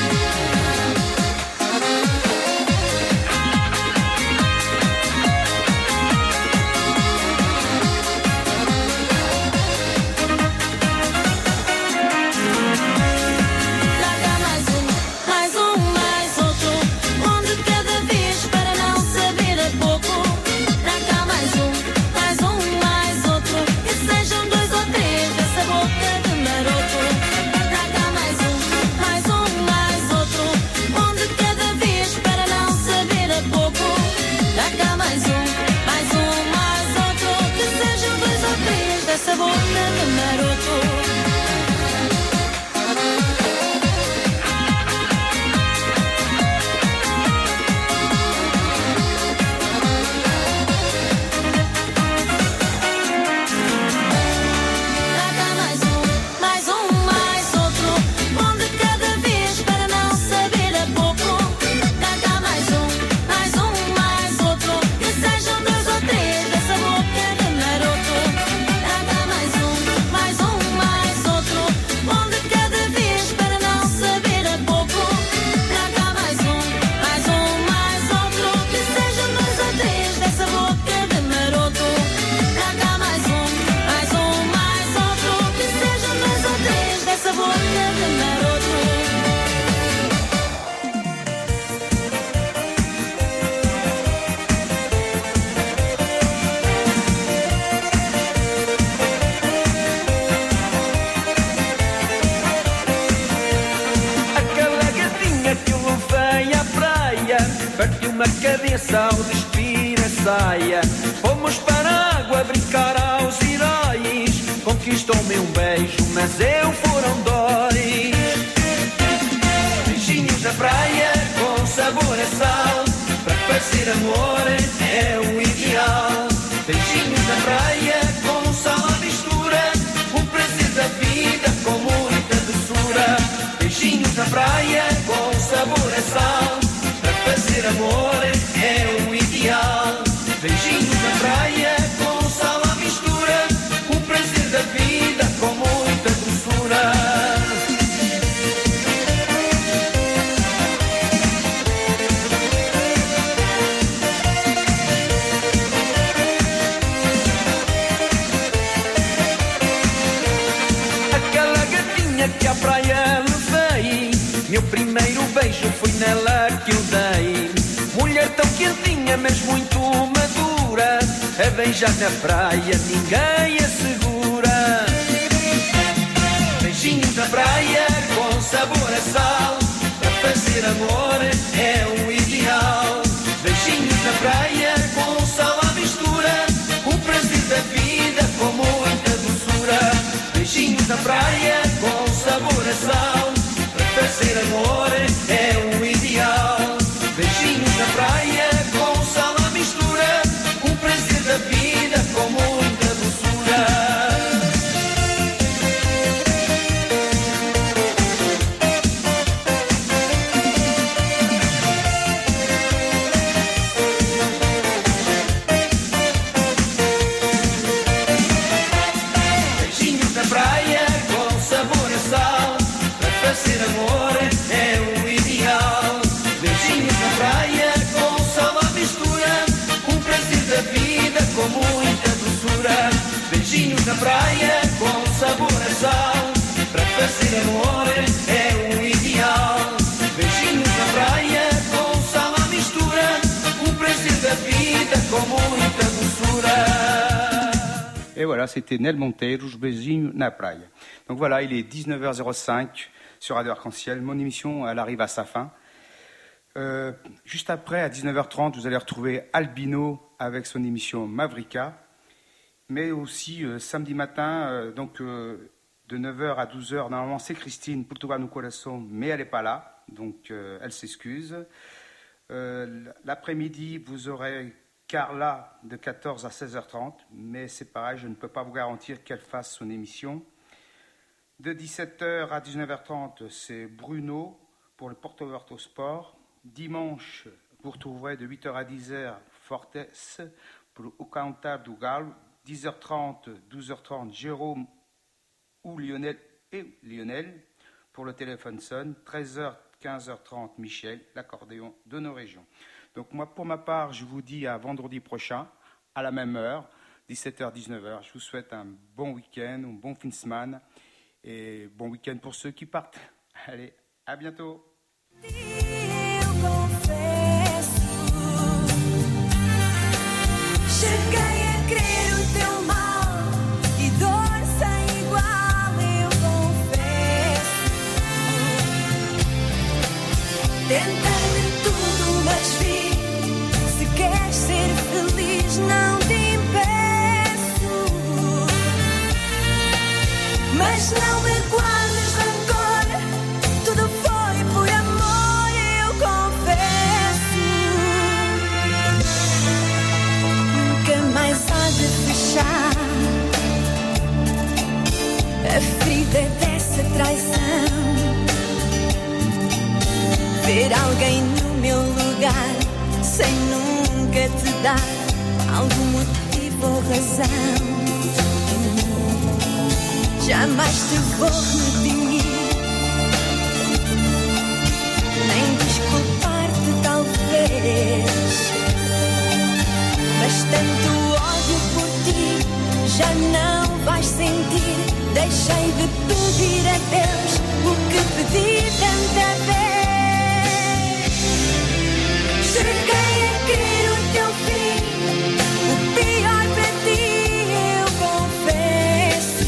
Essa boca de maroto. Partiu-me a cabeça ao despir a saia. Fomos para a água brincar aos heróis. Conquistou-me um beijo, mas eu foram 2. Beijinhos na praia com sabor a sal. Para fazer amor é o ideal. Beijinhos na praia com sal à mistura. O prazer da vida com muita doçura. Beijinhos na praia com sabor a sal. Fazer amor é o ideal. Beijinhos na praia com sal à mistura. O prazer da vida com muita doçura. Aquela gatinha que à praia levei, meu primeiro beijo foi nela que eu dei. Mulher tão quentinha, mas muito madura. A beijar na praia ninguém a segura. Beijinhos na praia com sabor a sal. Para fazer amor é o ideal. Beijinhos na praia com sal à mistura. O prazer da vida com muita doçura. Beijinhos na praia com sabor a sal. Fazer amor é o ideal. Beijinhos na praia com sal à mistura. O prazer da vida com muita doçura. Beijinhos na praia com sabor a sal. Fazer amor é o ideal. Beijinhos na praia com sal à mistura. O prazer da vida com muita doçura. Beijinhos na praia com sabor a sal. Para fazer amor é o ideal. Beijinhos na praia com sal à mistura. O prazer da vida com muita doçura. Et voilà, c'était Nel Monteiros, Beijinho na praia. Donc voilà, il est 19h05 sur Radio Arc-en-Ciel. Mon émission, elle arrive à sa fin. Juste après, à 19h30, vous allez retrouver Albino avec son émission Mavrika. Mais aussi, samedi matin, de 9h à 12h, normalement, c'est Christine, Portugal no Coração, mais elle n'est pas là. Donc, elle s'excuse. L'après-midi, vous aurez Carla de 14 à 16h30. Mais c'est pareil, je ne peux pas vous garantir qu'elle fasse son émission. De 17h à 19h30, c'est Bruno pour le Porto Verto Sport. Dimanche, vous retrouverez de 8h à 10h Fortes pour le Cantar do Galo. 10h30, 12h30, Jérôme ou Lionel et Lionel pour le téléphone sonne. 13h, 15h30, Michel, l'accordéon de nos régions. Donc moi, pour ma part, je vous dis à vendredi prochain, à la même heure, 17h, 19h. Je vous souhaite un bon week-end, un bon fin de semaine et bon week-end pour ceux qui partent. Allez, à bientôt. Cheguei a crer o teu mal e dor sem igual, eu confesso. Tentei de tudo, mas vi. Se queres ser feliz, não te impeço. Mas não me guardes rancor, tudo foi por amor, eu confesso. Nunca mais há de fechar a ferida dessa traição. Ver alguém no meu lugar sem nunca te dar algum motivo ou razão. Jamais te vou redimir, nem desculpar-te talvez. Mas tanto ódio por ti já não vais sentir. Deixei de pedir a Deus o que pedi tanta vez. Cheguei a querer o teu fim, o pior para ti, eu confesso.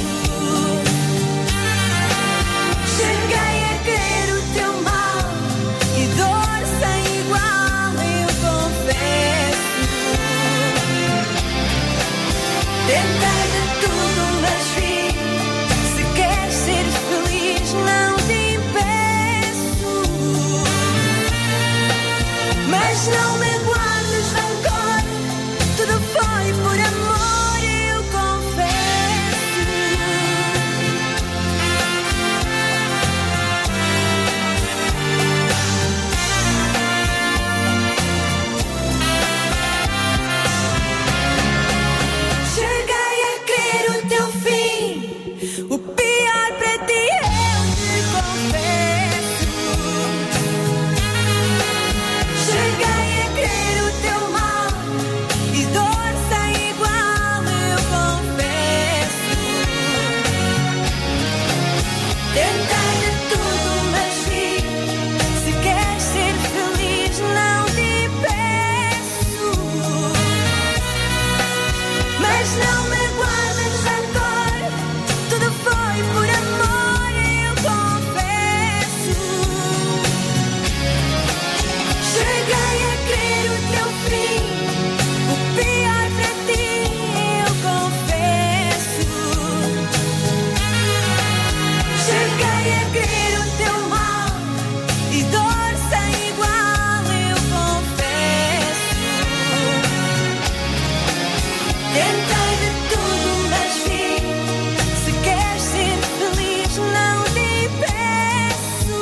Cheguei a querer o teu mal e dor sem igual, eu confesso. Tentei de tudo, mas vi. Se queres ser feliz, não te impeço. Mas não me guardes rancor, tudo foi por amor, eu confesso. Cheguei a querer o teu fim, o pior para ti, eu te confesso. Cheguei a querer o teu mal e dor sem igual, eu confesso. Tentei de tudo, mas vi. Se queres ser feliz, não te peço. Mas não me guardes rancor, tudo foi por amor, eu confesso. Cheguei a querer o teu fim, o pior para ti, eu confesso. Cheguei a querer o teu mal e dor sem igual, eu confesso. Tentei de tudo, mas vi. Se queres ser feliz, não te peço.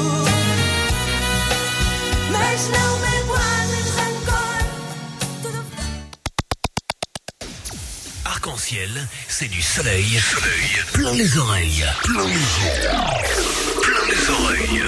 Mas não me guardes rancor, tudo Arc-en-ciel, c'est du soleil, plein les oreilles. Plein les oreilles.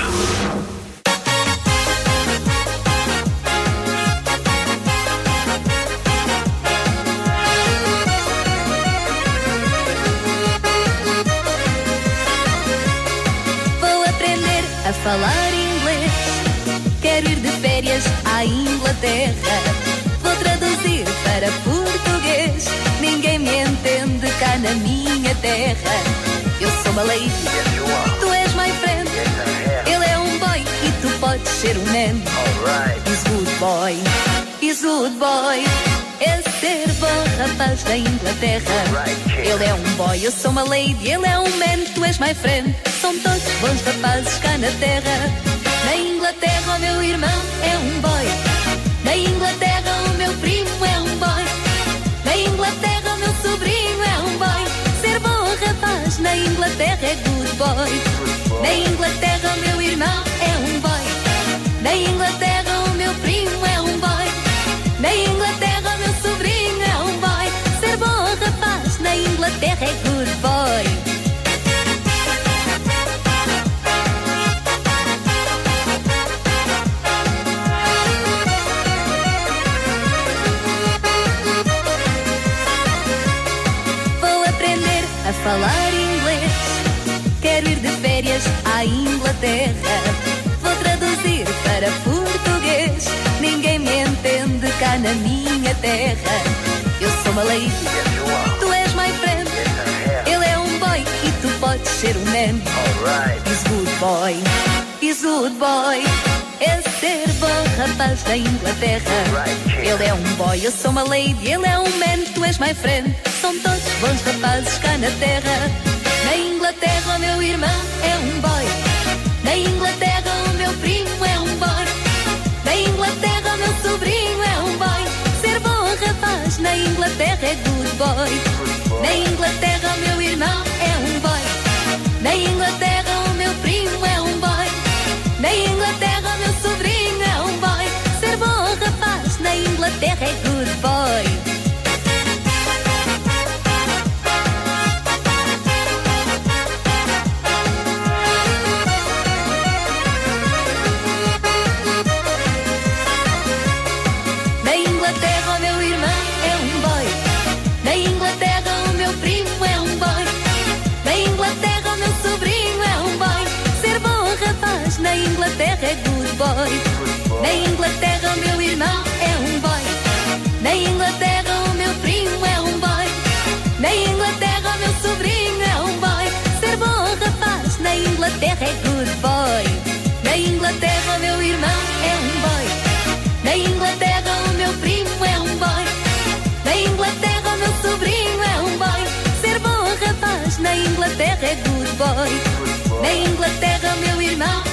Vou aprender a falar inglês. Quero ir de férias à Inglaterra. Vou traduzir para português. Ninguém me entende cá na minha terra. Eu sou uma lady, tu és my friend. Ele é um boy e tu podes ser um man. He's good boy, he's good boy. É ser bom rapaz da Inglaterra. Ele é um boy, eu sou uma lady. Ele é um man, tu és my friend. São todos bons rapazes cá na terra. Na Inglaterra o meu irmão é um boy. Na Inglaterra o meu primo é um boy. Na Inglaterra o meu sobrinho é um boy. Ser bom rapaz na Inglaterra é good boy. Na Inglaterra o meu irmão é um boy. Na Inglaterra o meu primo é um boy. Na Inglaterra o meu sobrinho é um boy. Ser bom rapaz good boy. A falar inglês, quero ir de férias à Inglaterra. Vou traduzir para português, ninguém me entende cá na minha terra. Eu sou uma lady, tu és my friend. Ele é um boy e tu podes ser um man. He's good boy, he's good boy. É ser bom rapaz da Inglaterra. Ele é um boy, eu sou uma lady. Ele é um man, tu és my friend. São todos bons rapazes cá na terra. Na Inglaterra o meu irmão é um boy. Na Inglaterra o meu primo é um boy. Na Inglaterra o meu sobrinho é um boy. Ser bom rapaz na Inglaterra é good boy. Na Inglaterra o meu irmão é um boy. Na Inglaterra o meu primo é um boy. Na Inglaterra o meu sobrinho é um boy. Ser bom rapaz na Inglaterra é good boy. Na Inglaterra é good boy. Na Inglaterra o meu irmão é um boy. Na Inglaterra o meu primo é um boy. Na Inglaterra o meu sobrinho é um boy. Ser bom rapaz na Inglaterra é good boy. Na Inglaterra o meu irmão é um boy. Na Inglaterra o meu primo é um boy. Na Inglaterra o meu sobrinho é um boy. Ser bom rapaz na Inglaterra é good boy. Na Inglaterra o meu irmão